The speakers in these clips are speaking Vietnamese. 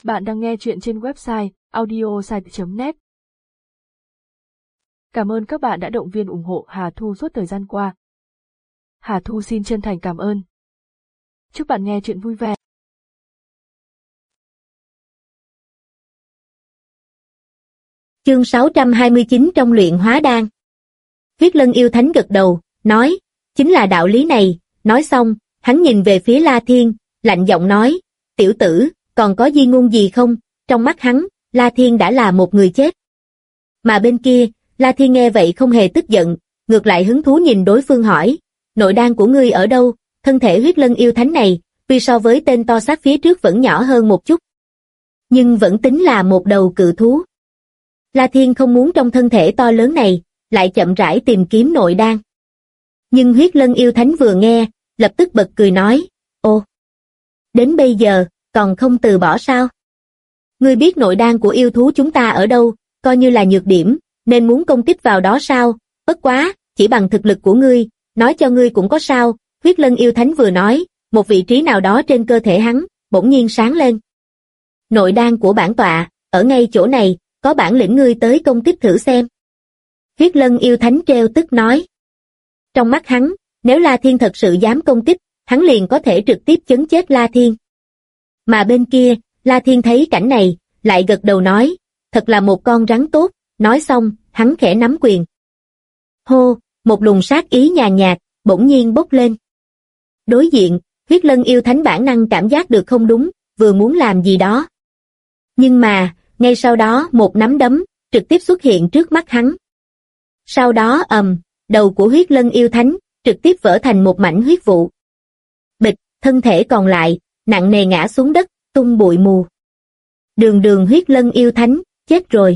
Bạn đang nghe chuyện trên website audiosite.net. Cảm ơn các bạn đã động viên ủng hộ Hà Thu suốt thời gian qua. Hà Thu xin chân thành cảm ơn. Chúc bạn nghe chuyện vui vẻ. Chương 629 trong luyện hóa đan. Huyết Lân yêu thánh gật đầu, nói, chính là đạo lý này. Nói xong, hắn nhìn về phía La Thiên, lạnh giọng nói, tiểu tử, còn có di ngôn gì không? Trong mắt hắn, La Thiên đã là một người chết. Mà bên kia, La Thiên nghe vậy không hề tức giận, ngược lại hứng thú nhìn đối phương hỏi, nội đan của ngươi ở đâu? Thân thể Huyết Lân yêu thánh này, tuy so với tên to xác phía trước vẫn nhỏ hơn một chút, nhưng vẫn tính là một đầu cự thú. La Thiên không muốn trong thân thể to lớn này, lại chậm rãi tìm kiếm nội đan. Nhưng Huyết Lân yêu thánh vừa nghe, lập tức bật cười nói, ô, đến bây giờ, còn không từ bỏ sao? Ngươi biết nội đan của yêu thú chúng ta ở đâu, coi như là nhược điểm, nên muốn công kích vào đó sao? Bất quá, chỉ bằng thực lực của ngươi, nói cho ngươi cũng có sao? Huyết Lân yêu thánh vừa nói, một vị trí nào đó trên cơ thể hắn, bỗng nhiên sáng lên. Nội đan của bản tọa, ở ngay chỗ này, có bản lĩnh ngươi tới công kích thử xem. Huyết Lân yêu thánh trêu tức nói. Trong mắt hắn, nếu La Thiên thật sự dám công kích, hắn liền có thể trực tiếp chấn chết La Thiên. Mà bên kia, La Thiên thấy cảnh này, lại gật đầu nói, thật là một con rắn tốt. Nói xong, hắn khẽ nắm quyền. Hô, một luồng sát ý nhàn nhạt, bỗng nhiên bốc lên. Đối diện, Huyết Lân yêu thánh bản năng cảm giác được không đúng, vừa muốn làm gì đó. Nhưng mà, ngay sau đó một nắm đấm, trực tiếp xuất hiện trước mắt hắn. Sau đó đầu của Huyết Lân yêu thánh, trực tiếp vỡ thành một mảnh huyết vụ. Bịch, thân thể còn lại, nặng nề ngã xuống đất, tung bụi mù. Đường Huyết Lân yêu thánh, chết rồi.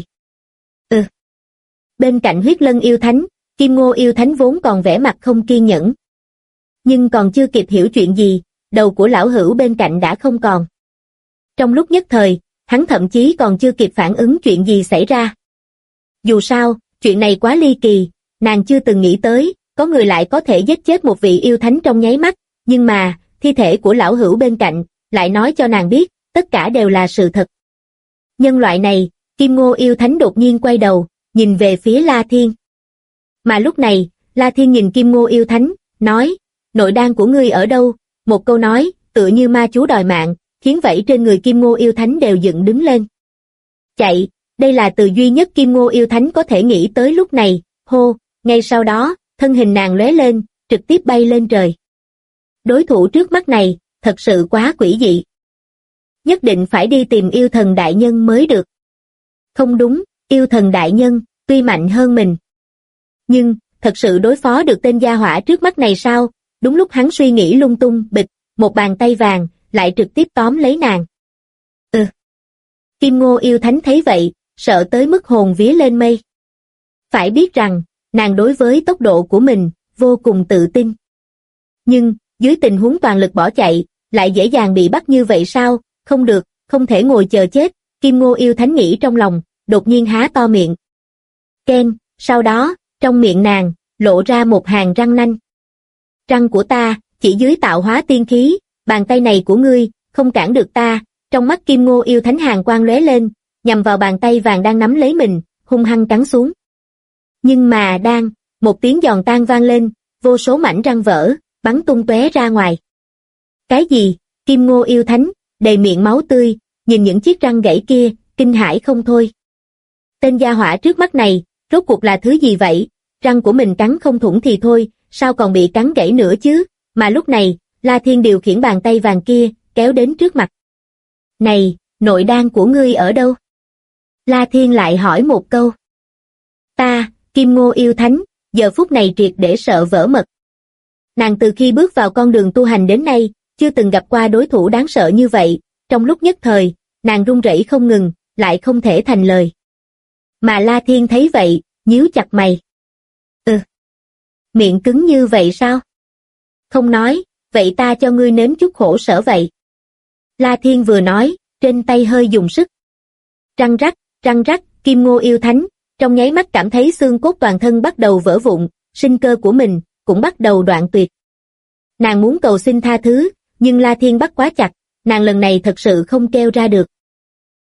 Bên cạnh Huyết Lân yêu thánh, Kim Ngô yêu thánh vốn còn vẻ mặt không kiên nhẫn. Nhưng còn chưa kịp hiểu chuyện gì, đầu của lão hữu bên cạnh đã không còn. Trong lúc nhất thời, hắn thậm chí còn chưa kịp phản ứng chuyện gì xảy ra. Dù sao, chuyện này quá ly kỳ, nàng chưa từng nghĩ tới, có người lại có thể giết chết một vị yêu thánh trong nháy mắt, nhưng mà, thi thể của lão hữu bên cạnh, lại nói cho nàng biết, tất cả đều là sự thật. Nhân loại này, Kim Ngô yêu thánh đột nhiên quay đầu, nhìn về phía La Thiên. Mà lúc này, La Thiên nhìn Kim Ngô yêu thánh, nói, nội đan của ngươi ở đâu? Một câu nói, tựa như ma chú đòi mạng, khiến vảy trên người Kim Ngô yêu thánh đều dựng đứng lên. Chạy, đây là từ duy nhất Kim Ngô yêu thánh có thể nghĩ tới lúc này. Hô, ngay sau đó, thân hình nàng lóe lên, trực tiếp bay lên trời. Đối thủ trước mắt này, thật sự quá quỷ dị. Nhất định phải đi tìm yêu thần đại nhân mới được. Không đúng, yêu thần đại nhân, tuy mạnh hơn mình. Nhưng, thật sự đối phó được tên gia hỏa trước mắt này sao? Đúng lúc hắn suy nghĩ lung tung, bịch, một bàn tay vàng, lại trực tiếp tóm lấy nàng. Kim Ngô yêu thánh thấy vậy, sợ tới mức hồn vía lên mây. Phải biết rằng, nàng đối với tốc độ của mình, vô cùng tự tin. Nhưng, dưới tình huống toàn lực bỏ chạy, lại dễ dàng bị bắt như vậy sao? Không được, không thể ngồi chờ chết. Kim Ngô yêu thánh nghĩ trong lòng, đột nhiên há to miệng. Ken, sau đó, trong miệng nàng, lộ ra một hàng răng nanh. Răng của ta, chỉ dưới tạo hóa tiên khí, bàn tay này của ngươi, không cản được ta. Trong mắt Kim Ngô yêu thánh hàn quang lóe lên, nhằm vào bàn tay vàng đang nắm lấy mình, hung hăng cắn xuống. Nhưng mà một tiếng giòn tan vang lên, vô số mảnh răng vỡ, bắn tung tóe ra ngoài. Cái gì? Kim Ngô yêu thánh, đầy miệng máu tươi, nhìn những chiếc răng gãy kia, kinh hãi không thôi. Tên gia hỏa trước mắt này, rốt cuộc là thứ gì vậy? Răng của mình cắn không thủng thì thôi, sao còn bị cắn gãy nữa chứ? Mà lúc này, La Thiên điều khiển bàn tay vàng kia, kéo đến trước mặt. Này, nội đan của ngươi ở đâu? La Thiên lại hỏi một câu. Ta, Kim Ngô yêu thánh, giờ phút này triệt để sợ vỡ mật. Nàng từ khi bước vào con đường tu hành đến nay, chưa từng gặp qua đối thủ đáng sợ như vậy, trong lúc nhất thời, nàng run rẩy không ngừng, lại không thể thành lời. Mà La Thiên thấy vậy, nhíu chặt mày. Miệng cứng như vậy sao? Không nói, vậy ta cho ngươi nếm chút khổ sở vậy. La Thiên vừa nói, trên tay hơi dùng sức. Răng rắc, Kim Ngô yêu thánh, trong nháy mắt cảm thấy xương cốt toàn thân bắt đầu vỡ vụn, sinh cơ của mình, cũng bắt đầu đoạn tuyệt. Nàng muốn cầu xin tha thứ, nhưng La Thiên bắt quá chặt, nàng lần này thật sự không kêu ra được.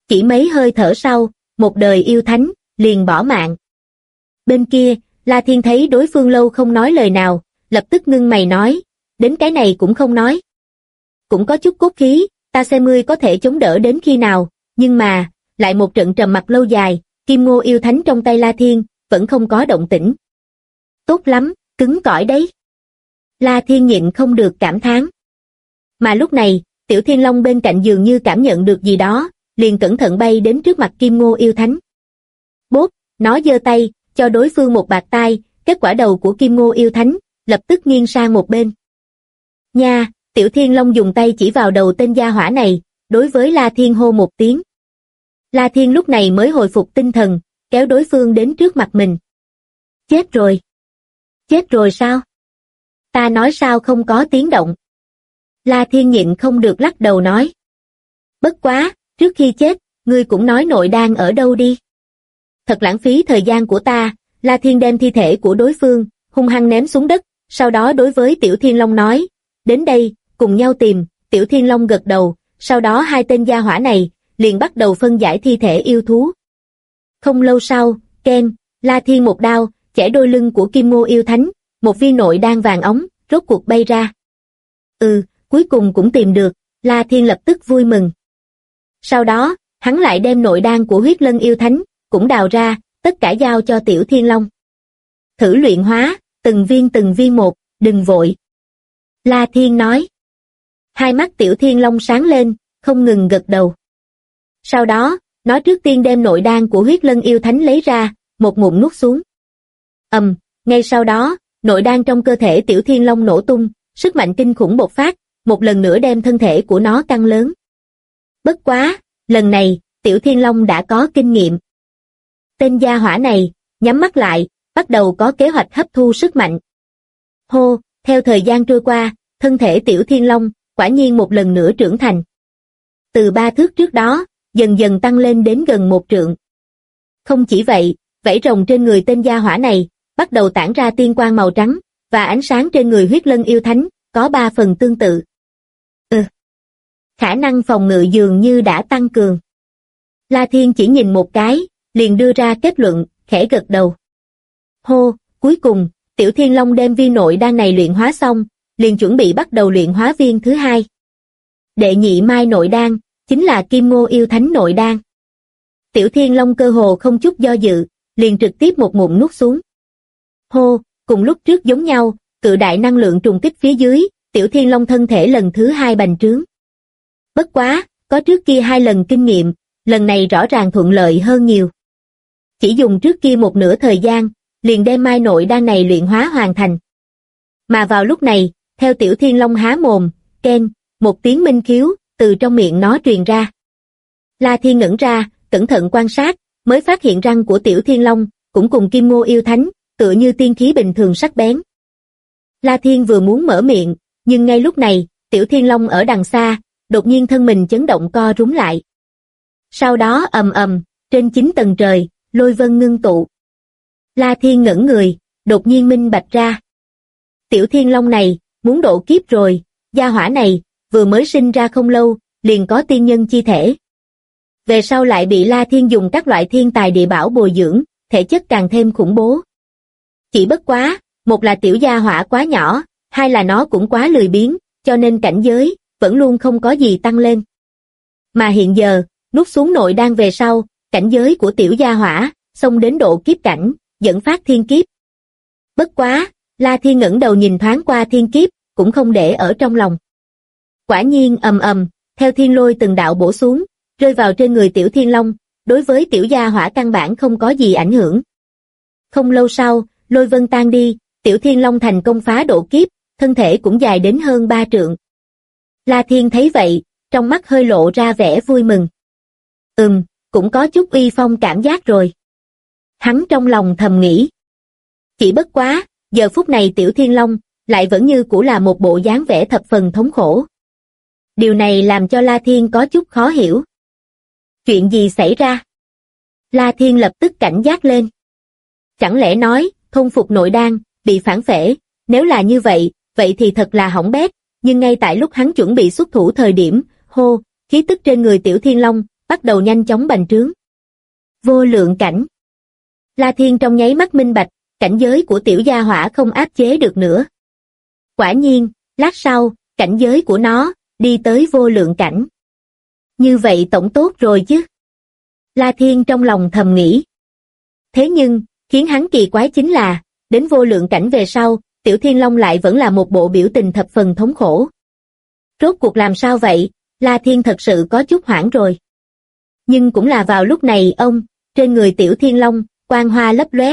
Chỉ mấy hơi thở sau, một đời yêu thánh, liền bỏ mạng. Bên kia, La Thiên thấy đối phương lâu không nói lời nào, lập tức ngưng mày nói, đến cái này cũng không nói. Cũng có chút cốt khí, ta xem ngươi có thể chống đỡ đến khi nào, nhưng mà, lại một trận trầm mặc lâu dài, Kim Ngô yêu thánh trong tay La Thiên, vẫn không có động tĩnh. Tốt lắm, cứng cỏi đấy. La Thiên nhịn không được cảm thán. Mà lúc này, Tiểu Thiên Long bên cạnh dường như cảm nhận được gì đó, liền cẩn thận bay đến trước mặt Kim Ngô yêu thánh. Bốp, nó giơ tay, cho đối phương một bạt tai, kết quả đầu của Kim Ngô yêu thánh, lập tức nghiêng sang một bên. Nha, Tiểu Thiên Long dùng tay chỉ vào đầu tên gia hỏa này, đối với La Thiên hô một tiếng. La Thiên lúc này mới hồi phục tinh thần, kéo đối phương đến trước mặt mình. Chết rồi. Chết rồi sao? Ta nói sao không có tiếng động? La Thiên nhịn không được lắc đầu nói. Bất quá, trước khi chết, ngươi cũng nói nội đan ở đâu đi. Thật lãng phí thời gian của ta. La Thiên đem thi thể của đối phương, hung hăng ném xuống đất, sau đó đối với Tiểu Thiên Long nói, đến đây, cùng nhau tìm. Tiểu Thiên Long gật đầu, sau đó hai tên gia hỏa này, liền bắt đầu phân giải thi thể yêu thú. Không lâu sau, Ken, La Thiên một đao, chẻ đôi lưng của Kim Ngô yêu thánh, một viên nội đan vàng óng, rốt cuộc bay ra. Cuối cùng cũng tìm được, La Thiên lập tức vui mừng. Sau đó, hắn lại đem nội đan của huyết lân yêu thánh, cũng đào ra, tất cả giao cho Tiểu Thiên Long. Thử luyện hóa, từng viên một, đừng vội. La Thiên nói. Hai mắt Tiểu Thiên Long sáng lên, không ngừng gật đầu. Sau đó, nó trước tiên đem nội đan của huyết lân yêu thánh lấy ra, một ngụm nuốt xuống. Ngay sau đó, nội đan trong cơ thể Tiểu Thiên Long nổ tung, sức mạnh kinh khủng bộc phát, một lần nữa đem thân thể của nó căng lớn. Bất quá, lần này, Tiểu Thiên Long đã có kinh nghiệm. Tên gia hỏa này, nhắm mắt lại, bắt đầu có kế hoạch hấp thu sức mạnh. Hô, theo thời gian trôi qua, thân thể Tiểu Thiên Long, quả nhiên một lần nữa trưởng thành. Từ 3 thước trước đó, dần dần tăng lên đến gần 1 trượng. Không chỉ vậy, vảy rồng trên người tên gia hỏa này, bắt đầu tản ra tiên quang màu trắng, và ánh sáng trên người huyết lân yêu thánh, có 3 phần tương tự. Khả năng phòng ngự dường như đã tăng cường. La Thiên chỉ nhìn một cái, liền đưa ra kết luận, khẽ gật đầu. Hô, cuối cùng, Tiểu Thiên Long đem viên nội đan này luyện hóa xong, liền chuẩn bị bắt đầu luyện hóa viên thứ hai. Đệ nhị mai nội đan, chính là Kim Ngô yêu thánh nội đan. Tiểu Thiên Long cơ hồ không chút do dự, liền trực tiếp một ngụm nuốt xuống. Hô, cùng lúc trước giống nhau, cự đại năng lượng trùng kích phía dưới, Tiểu Thiên Long thân thể lần thứ 2 bành trướng. Bất quá, có trước kia 2 lần kinh nghiệm, lần này rõ ràng thuận lợi hơn nhiều. Chỉ dùng trước kia một nửa thời gian, liền đem mai nội đan này luyện hóa hoàn thành. Mà vào lúc này, theo Tiểu Thiên Long há mồm, Ken, một tiếng minh khiếu, từ trong miệng nó truyền ra. La Thiên ngẩn ra, cẩn thận quan sát, mới phát hiện răng của Tiểu Thiên Long, cũng cùng Kim Ngô yêu thánh, tựa như tiên khí bình thường sắc bén. La Thiên vừa muốn mở miệng, nhưng ngay lúc này, Tiểu Thiên Long ở đằng xa, đột nhiên thân mình chấn động co rúm lại. Sau đó trên 9 tầng trời, lôi vân ngưng tụ. La Thiên ngẩn người, đột nhiên minh bạch ra. Tiểu Thiên Long này, muốn độ kiếp rồi, gia hỏa này, vừa mới sinh ra không lâu, liền có tiên nhân chi thể. Về sau lại bị La Thiên dùng các loại thiên tài địa bảo bồi dưỡng, thể chất càng thêm khủng bố. Chỉ bất quá, một là tiểu gia hỏa quá nhỏ, hai là nó cũng quá lười biếng, cho nên cảnh giới, vẫn luôn không có gì tăng lên. Mà hiện giờ, nuốt xuống nội đan về sau, cảnh giới của tiểu gia hỏa, xông đến độ kiếp cảnh, dẫn phát thiên kiếp. Bất quá, La Thiên ngẩng đầu nhìn thoáng qua thiên kiếp, cũng không để ở trong lòng. Quả nhiên theo thiên lôi từng đạo bổ xuống, rơi vào trên người Tiểu Thiên Long, đối với tiểu gia hỏa căn bản không có gì ảnh hưởng. Không lâu sau, lôi vân tan đi, Tiểu Thiên Long thành công phá độ kiếp, thân thể cũng dài đến hơn 3 trượng. La Thiên thấy vậy, trong mắt hơi lộ ra vẻ vui mừng. Cũng có chút uy phong cảm giác rồi. Hắn trong lòng thầm nghĩ. Chỉ bất quá, giờ phút này Tiểu Thiên Long, lại vẫn như cũ là một bộ dáng vẻ thập phần thống khổ. Điều này làm cho La Thiên có chút khó hiểu. Chuyện gì xảy ra? La Thiên lập tức cảnh giác lên. Chẳng lẽ nói, thôn phục nội đan, bị phản phệ, nếu là như vậy, vậy thì thật là hỏng bét, nhưng ngay tại lúc hắn chuẩn bị xuất thủ thời điểm, khí tức trên người Tiểu Thiên Long, bắt đầu nhanh chóng bành trướng. Vô lượng cảnh. La Thiên trong nháy mắt minh bạch, cảnh giới của tiểu gia hỏa không áp chế được nữa. Quả nhiên, lát sau, cảnh giới của nó đi tới vô lượng cảnh. Như vậy tổng tốt rồi chứ. La Thiên trong lòng thầm nghĩ. Thế nhưng, khiến hắn kỳ quái chính là, đến vô lượng cảnh về sau, Tiểu Thiên Long lại vẫn là một bộ biểu tình thập phần thống khổ. Rốt cuộc làm sao vậy? La Thiên thật sự có chút hoảng rồi. Nhưng cũng là vào lúc này trên người Tiểu Thiên Long, quang hoa lấp lóe.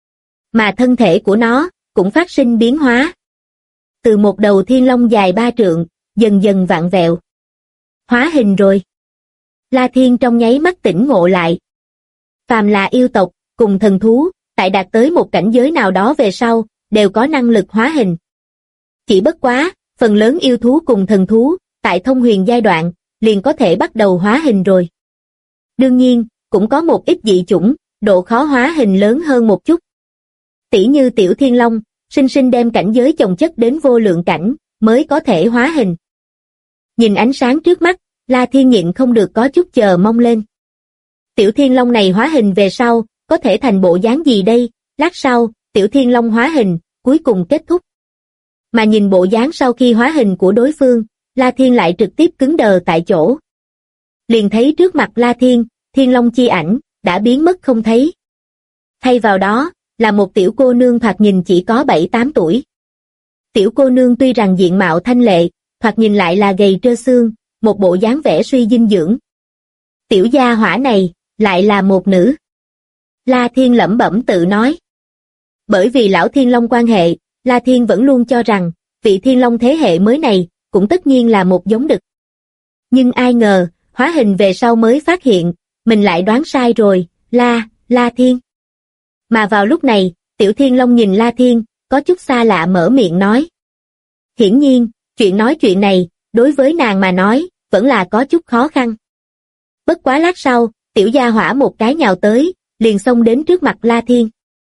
Mà thân thể của nó, cũng phát sinh biến hóa. Từ một đầu thiên long dài 3 trượng, dần dần vặn vẹo. Hóa hình rồi. La Thiên trong nháy mắt tỉnh ngộ lại. Phàm là yêu tộc, cùng thần thú, tại đạt tới một cảnh giới nào đó về sau, đều có năng lực hóa hình. Chỉ bất quá, phần lớn yêu thú cùng thần thú, tại thông huyền giai đoạn, liền có thể bắt đầu hóa hình rồi. Đương nhiên, cũng có một ít dị chủng, độ khó hóa hình lớn hơn một chút. Tỉ như Tiểu Thiên Long, sinh sinh đem cảnh giới chồng chất đến vô lượng cảnh, mới có thể hóa hình. Nhìn ánh sáng trước mắt, La Thiên nhịn không được có chút chờ mong lên. Tiểu Thiên Long này hóa hình về sau, có thể thành bộ dáng gì đây? Lát sau, Tiểu Thiên Long hóa hình, cuối cùng kết thúc. Mà nhìn bộ dáng sau khi hóa hình của đối phương, La Thiên lại trực tiếp cứng đờ tại chỗ. Liền thấy trước mặt La Thiên, Thiên Long chi ảnh, đã biến mất không thấy. Thay vào đó, là một tiểu cô nương thoạt nhìn chỉ có 7-8 tuổi. Tiểu cô nương tuy rằng diện mạo thanh lệ, thoạt nhìn lại là gầy trơ xương, một bộ dáng vẻ suy dinh dưỡng. Tiểu gia hỏa này, lại là một nữ. La Thiên lẩm bẩm tự nói. Bởi vì lão Thiên Long quan hệ, La Thiên vẫn luôn cho rằng, vị Thiên Long thế hệ mới này, cũng tất nhiên là một giống đực. Nhưng ai ngờ, hóa hình về sau mới phát hiện, mình lại đoán sai rồi, La Thiên. Mà vào lúc này, Tiểu Thiên Long nhìn La Thiên, có chút xa lạ mở miệng nói. Hiển nhiên, chuyện này, đối với nàng mà nói, vẫn là có chút khó khăn. Bất quá lát sau, tiểu gia hỏa một cái nhào tới, liền xông đến trước mặt La Thiên.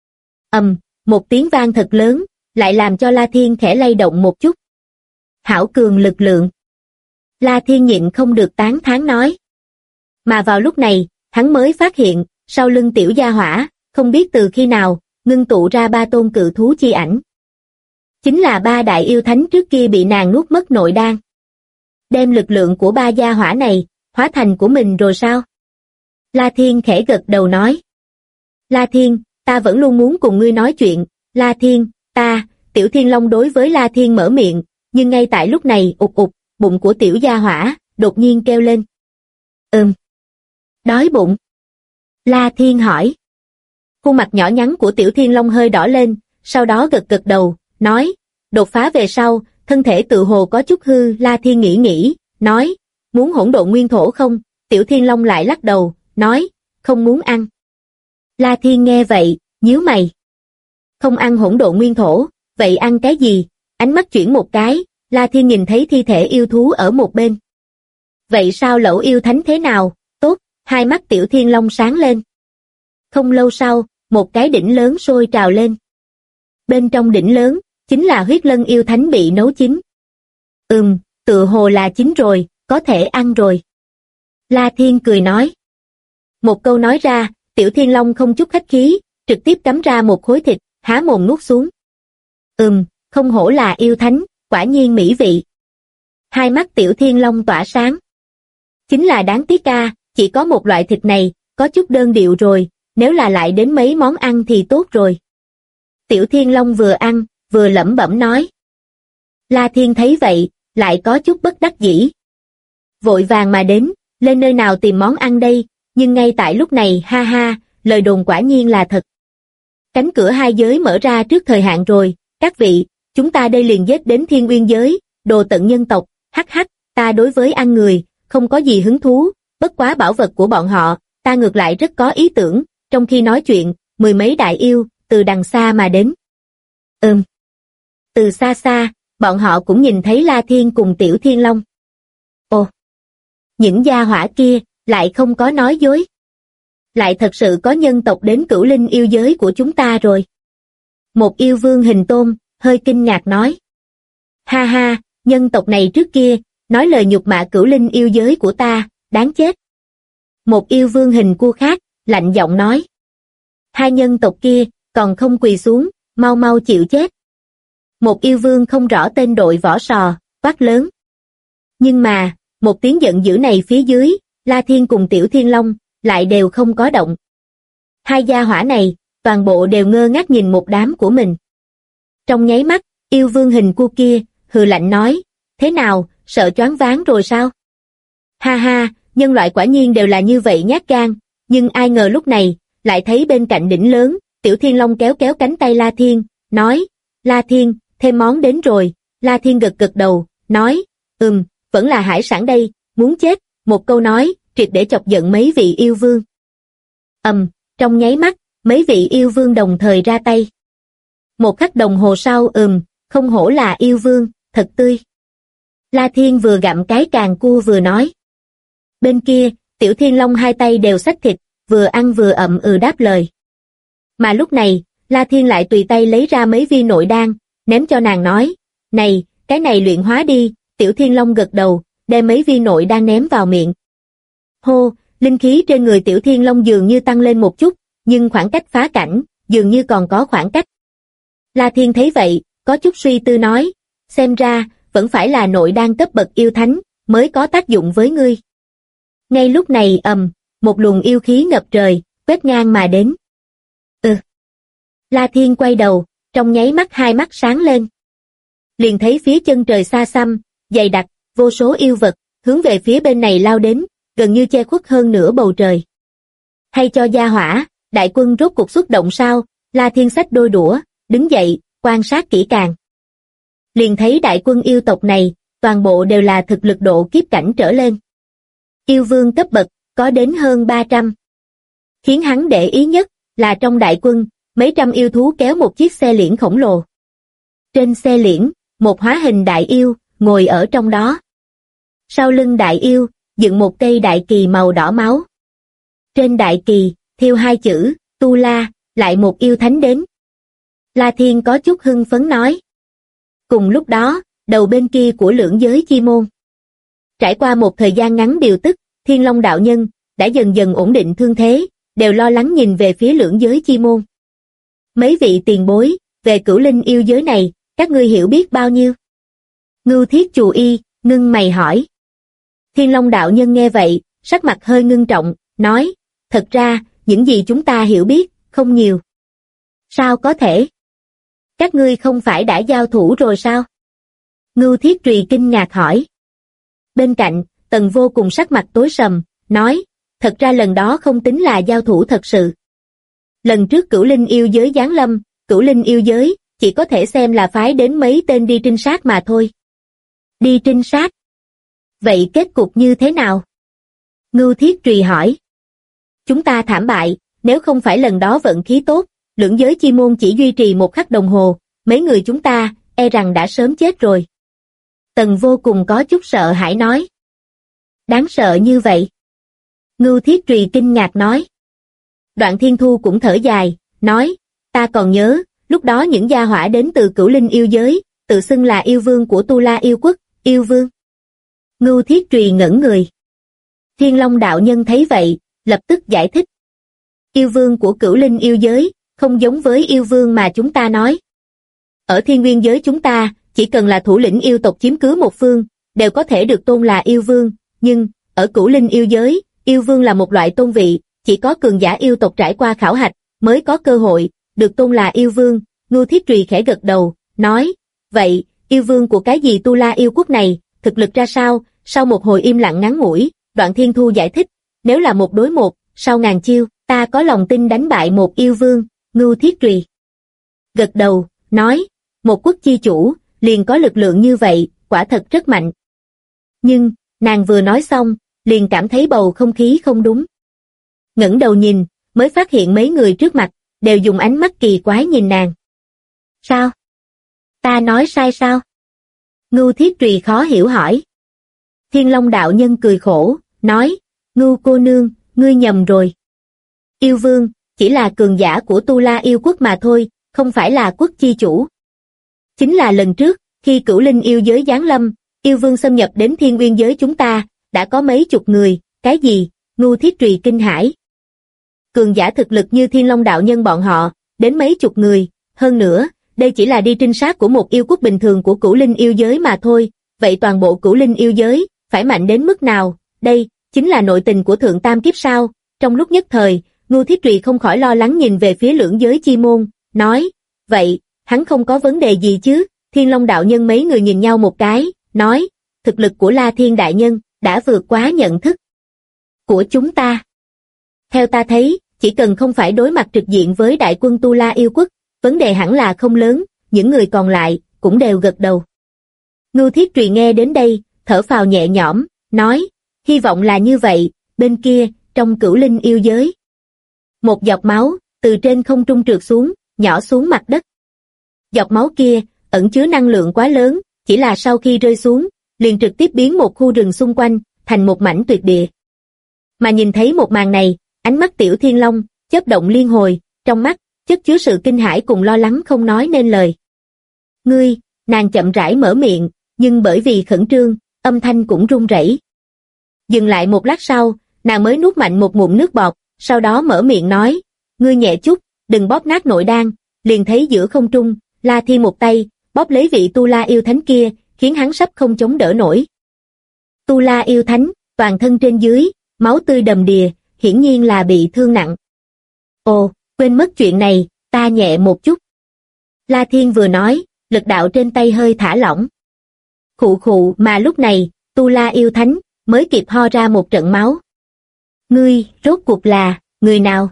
Một tiếng vang thật lớn, lại làm cho La Thiên khẽ lay động một chút. Hảo cường lực lượng. La Thiên nhịn không được tán thán nói. Mà vào lúc này, hắn mới phát hiện, sau lưng tiểu gia hỏa, không biết từ khi nào, ngưng tụ ra 3 tôn cự thú chi ảnh. Chính là 3 đại yêu thánh trước kia bị nàng nuốt mất nội đan. Đem lực lượng của 3 gia hỏa này, hóa thành của mình rồi sao? La Thiên khẽ gật đầu nói. La Thiên, ta vẫn luôn muốn cùng ngươi nói chuyện. La Thiên, Tiểu Thiên Long đối với La Thiên mở miệng, nhưng ngay tại lúc này bụng của tiểu gia hỏa, đột nhiên kêu lên. Đói bụng. La Thiên hỏi. Khuôn mặt nhỏ nhắn của Tiểu Thiên Long hơi đỏ lên, sau đó gật đầu, nói, đột phá về sau, thân thể tự hồ có chút hư. La Thiên nghĩ, nói, muốn hỗn độn nguyên thổ không? Tiểu Thiên Long lại lắc đầu, nói, không muốn ăn. La Thiên nghe vậy, nhíu mày. Không ăn hỗn độn nguyên thổ, vậy ăn cái gì? Ánh mắt chuyển một cái, La Thiên nhìn thấy thi thể yêu thú ở một bên. Vậy sao lẩu yêu thánh thế nào? Tốt, hai mắt Tiểu Thiên Long sáng lên. Không lâu sau, một cái đỉnh lớn sôi trào lên. Bên trong đỉnh lớn, chính là huyết lân yêu thánh bị nấu chín. Tựa hồ là chín rồi, có thể ăn rồi. La Thiên cười nói. Một câu nói ra, Tiểu Thiên Long không chút khách khí, trực tiếp cắm ra một khối thịt, há mồm nuốt xuống. Không hổ là yêu thánh, quả nhiên mỹ vị. Hai mắt Tiểu Thiên Long tỏa sáng. Chính là đáng tiếc chỉ có một loại thịt này, có chút đơn điệu rồi, nếu là lại đến mấy món ăn thì tốt rồi. Tiểu Thiên Long vừa ăn, vừa lẩm bẩm nói. La Thiên thấy vậy, lại có chút bất đắc dĩ. Vội vàng mà đến, lên nơi nào tìm món ăn đây, nhưng ngay tại lúc này lời đồn quả nhiên là thật. Cánh cửa hai giới mở ra trước thời hạn rồi, các vị, chúng ta đây liền giết đến Thiên Uyên giới, đồ tận nhân tộc, ta đối với ăn người, không có gì hứng thú, bất quá bảo vật của bọn họ, ta ngược lại rất có ý tưởng. Trong khi nói chuyện, 10 mấy đại yêu, từ đằng xa mà đến. Từ xa, bọn họ cũng nhìn thấy La Thiên cùng Tiểu Thiên Long. Ồ! Những gia hỏa kia, lại không có nói dối. Lại thật sự có nhân tộc đến Cửu Linh yêu giới của chúng ta rồi. Một yêu vương hình tôn, hơi kinh ngạc nói. Nhân tộc này trước kia, nói lời nhục mạ Cửu Linh yêu giới của ta, đáng chết. Một yêu vương hình cua khác, lạnh giọng nói. Hai nhân tộc kia, còn không quỳ xuống, mau mau chịu chết. Một yêu vương không rõ tên đội vỏ sò, quát lớn. Nhưng mà, một tiếng giận dữ này phía dưới, La Thiên cùng Tiểu Thiên Long, lại đều không có động. Hai gia hỏa này, toàn bộ đều ngơ ngác nhìn một đám của mình. Trong nháy mắt, yêu vương hình cua kia, hừ lạnh nói, thế nào, sợ choáng váng rồi sao? Ha ha, nhân loại quả nhiên đều là như vậy nhát gan, nhưng ai ngờ lúc này, lại thấy bên cạnh đỉnh lớn, Tiểu Thiên Long kéo kéo cánh tay La Thiên, nói, La Thiên, thêm món đến rồi. La Thiên gật gật đầu, nói, vẫn là hải sản đây, muốn chết, một câu nói, triệt để chọc giận mấy vị yêu vương. Trong nháy mắt, mấy vị yêu vương đồng thời ra tay. Một khắc đồng hồ sau, không hổ là yêu vương, thật tươi. La Thiên vừa gặm cái càng cua vừa nói. Bên kia, Tiểu Thiên Long hai tay đều xách thịt, vừa ăn vừa đáp lời. Mà lúc này, La Thiên lại tùy tay lấy ra mấy viên nội đan, ném cho nàng nói, này, cái này luyện hóa đi. Tiểu Thiên Long gật đầu, đem mấy viên nội đan ném vào miệng. Hô, linh khí trên người Tiểu Thiên Long dường như tăng lên một chút, nhưng khoảng cách phá cảnh, dường như còn có khoảng cách. La Thiên thấy vậy, có chút suy tư nói, xem ra, vẫn phải là nội đan cấp bậc yêu thánh, mới có tác dụng với ngươi. Ngay lúc này một luồng yêu khí ngập trời, quét ngang mà đến. La Thiên quay đầu, trong nháy mắt hai mắt sáng lên. Liền thấy phía chân trời xa xăm, dày đặc, vô số yêu vật, hướng về phía bên này lao đến, gần như che khuất hơn nửa bầu trời. Hay cho gia hỏa, đại quân rốt cuộc xuất động sao? La Thiên xách đôi đũa, đứng dậy, quan sát kỹ càng. Liền thấy đại quân yêu tộc này, toàn bộ đều là thực lực độ kiếp cảnh trở lên. Yêu vương cấp bậc, có đến hơn 300. Khiến hắn để ý nhất, là trong đại quân, mấy trăm yêu thú kéo một chiếc xe liễn khổng lồ. Trên xe liễn, một hóa hình đại yêu, ngồi ở trong đó. Sau lưng đại yêu, dựng một cây đại kỳ màu đỏ máu. Trên đại kỳ, thêu hai chữ, Tu La, lại một yêu thánh đến. La Thiên có chút hưng phấn nói. Cùng lúc đó, đầu bên kia của lưỡng giới chi môn. Trải qua một thời gian ngắn điều tức, Thiên Long đạo nhân, đã dần dần ổn định thương thế, đều lo lắng nhìn về phía lưỡng giới chi môn. Mấy vị tiền bối, về cửu linh yêu giới này, các ngươi hiểu biết bao nhiêu? Ngưu Thiết Chù Y, ngưng mày hỏi. Thiên Long đạo nhân nghe vậy, sắc mặt hơi ngưng trọng, nói, thật ra, những gì chúng ta hiểu biết, không nhiều. Sao có thể? Các ngươi không phải đã giao thủ rồi sao? Ngưu Thiết Trùy kinh ngạc hỏi. Bên cạnh, Tần Vô cùng sắc mặt tối sầm, nói, thật ra lần đó không tính là giao thủ thật sự. Lần trước cửu linh yêu giới giáng lâm, cửu linh yêu giới, chỉ có thể xem là phái đến mấy tên đi trinh sát mà thôi. Đi trinh sát? Vậy kết cục như thế nào? Ngưu Thiết Trùy hỏi. Chúng ta thảm bại, nếu không phải lần đó vận khí tốt, lưỡng giới chi môn chỉ duy trì một khắc đồng hồ, mấy người chúng ta, e rằng đã sớm chết rồi. Tần Vô cùng có chút sợ hãi nói. Đáng sợ như vậy. Ngưu Thiết Trùy kinh ngạc nói. Đoạn Thiên Thu cũng thở dài, nói, ta còn nhớ, lúc đó những gia hỏa đến từ cửu linh yêu giới, tự xưng là yêu vương của Tu La yêu quốc, yêu vương. Ngưu Thiết Trùy ngẩn người. Thiên Long đạo nhân thấy vậy, lập tức giải thích. Yêu vương của cửu linh yêu giới, không giống với yêu vương mà chúng ta nói. Ở thiên nguyên giới chúng ta, chỉ cần là thủ lĩnh yêu tộc chiếm cứ một phương, đều có thể được tôn là yêu vương, nhưng, ở cửu linh yêu giới, yêu vương là một loại tôn vị, chỉ có cường giả yêu tộc trải qua khảo hạch, mới có cơ hội, được tôn là yêu vương. Ngưu Thiết Trùy khẽ gật đầu, nói, vậy, yêu vương của cái gì Tu La yêu quốc này, thực lực ra sao? Sau một hồi im lặng ngắn ngủi, Đoạn Thiên Thu giải thích, nếu là một đối một, sau ngàn chiêu, ta có lòng tin đánh bại một yêu vương. Ngưu Thiết Trùy gật đầu, nói, một quốc chi chủ, liền có lực lượng như vậy, quả thật rất mạnh. Nhưng, nàng vừa nói xong, liền cảm thấy bầu không khí không đúng. Ngẩng đầu nhìn, mới phát hiện mấy người trước mặt, đều dùng ánh mắt kỳ quái nhìn nàng. Sao? Ta nói sai sao? Ngưu Thiết Trùy khó hiểu hỏi. Thiên Long đạo nhân cười khổ, nói, Ngưu cô nương, ngươi nhầm rồi. Yêu vương, chỉ là cường giả của Tu La yêu quốc mà thôi, không phải là quốc chi chủ. Chính là lần trước, khi cửu linh yêu giới giáng lâm, yêu vương xâm nhập đến thiên nguyên giới chúng ta, đã có mấy chục người, cái gì, Ngưu Thiết Trùy kinh hãi. Cường giả thực lực như Thiên Long đạo nhân bọn họ, đến mấy chục người, hơn nữa, đây chỉ là đi trinh sát của một yêu quốc bình thường của Cửu Linh yêu giới mà thôi, vậy toàn bộ Cửu Linh yêu giới, phải mạnh đến mức nào, đây, chính là nội tình của Thượng Tam Kiếp sao? Trong lúc nhất thời, Ngưu Thiết Trùy không khỏi lo lắng nhìn về phía Lưỡng Giới Chi Môn, nói, vậy, hắn không có vấn đề gì chứ? Thiên Long đạo nhân mấy người nhìn nhau một cái, nói, thực lực của La Thiên đại nhân, đã vượt quá nhận thức của chúng ta. Theo ta thấy, chỉ cần không phải đối mặt trực diện với đại quân Tu La yêu quốc, vấn đề hẳn là không lớn, những người còn lại, cũng đều gật đầu. Ngưu Thiết Trùy nghe đến đây, thở phào nhẹ nhõm, nói, hy vọng là như vậy, bên kia, trong Cửu Linh yêu giới. Một giọt máu, từ trên không trung trượt xuống, nhỏ xuống mặt đất. Giọt máu kia, ẩn chứa năng lượng quá lớn, chỉ là sau khi rơi xuống, liền trực tiếp biến một khu rừng xung quanh, thành một mảnh tuyệt địa. Mà nhìn thấy một màn này, ánh mắt Tiểu Thiên Long, chớp động liên hồi, trong mắt, chất chứa sự kinh hãi cùng lo lắng không nói nên lời. Ngươi, nàng chậm rãi mở miệng, nhưng bởi vì khẩn trương, âm thanh cũng run rẩy. Dừng lại một lát sau, nàng mới nuốt mạnh một ngụm nước bọt, sau đó mở miệng nói, ngươi nhẹ chút, đừng bóp nát nội đan, liền thấy giữa không trung, La Thiên một tay, bóp lấy vị Tu La yêu thánh kia, khiến hắn sắp không chống đỡ nổi. Tu La yêu thánh, toàn thân trên dưới, máu tươi đầm đìa, hiển nhiên là bị thương nặng. Ồ, quên mất chuyện này, ta nhẹ một chút. La Thiên vừa nói, lực đạo trên tay hơi thả lỏng. Khụ khụ mà lúc này, Tu La yêu thánh, mới kịp ho ra một trận máu. Ngươi, rốt cuộc là, người nào?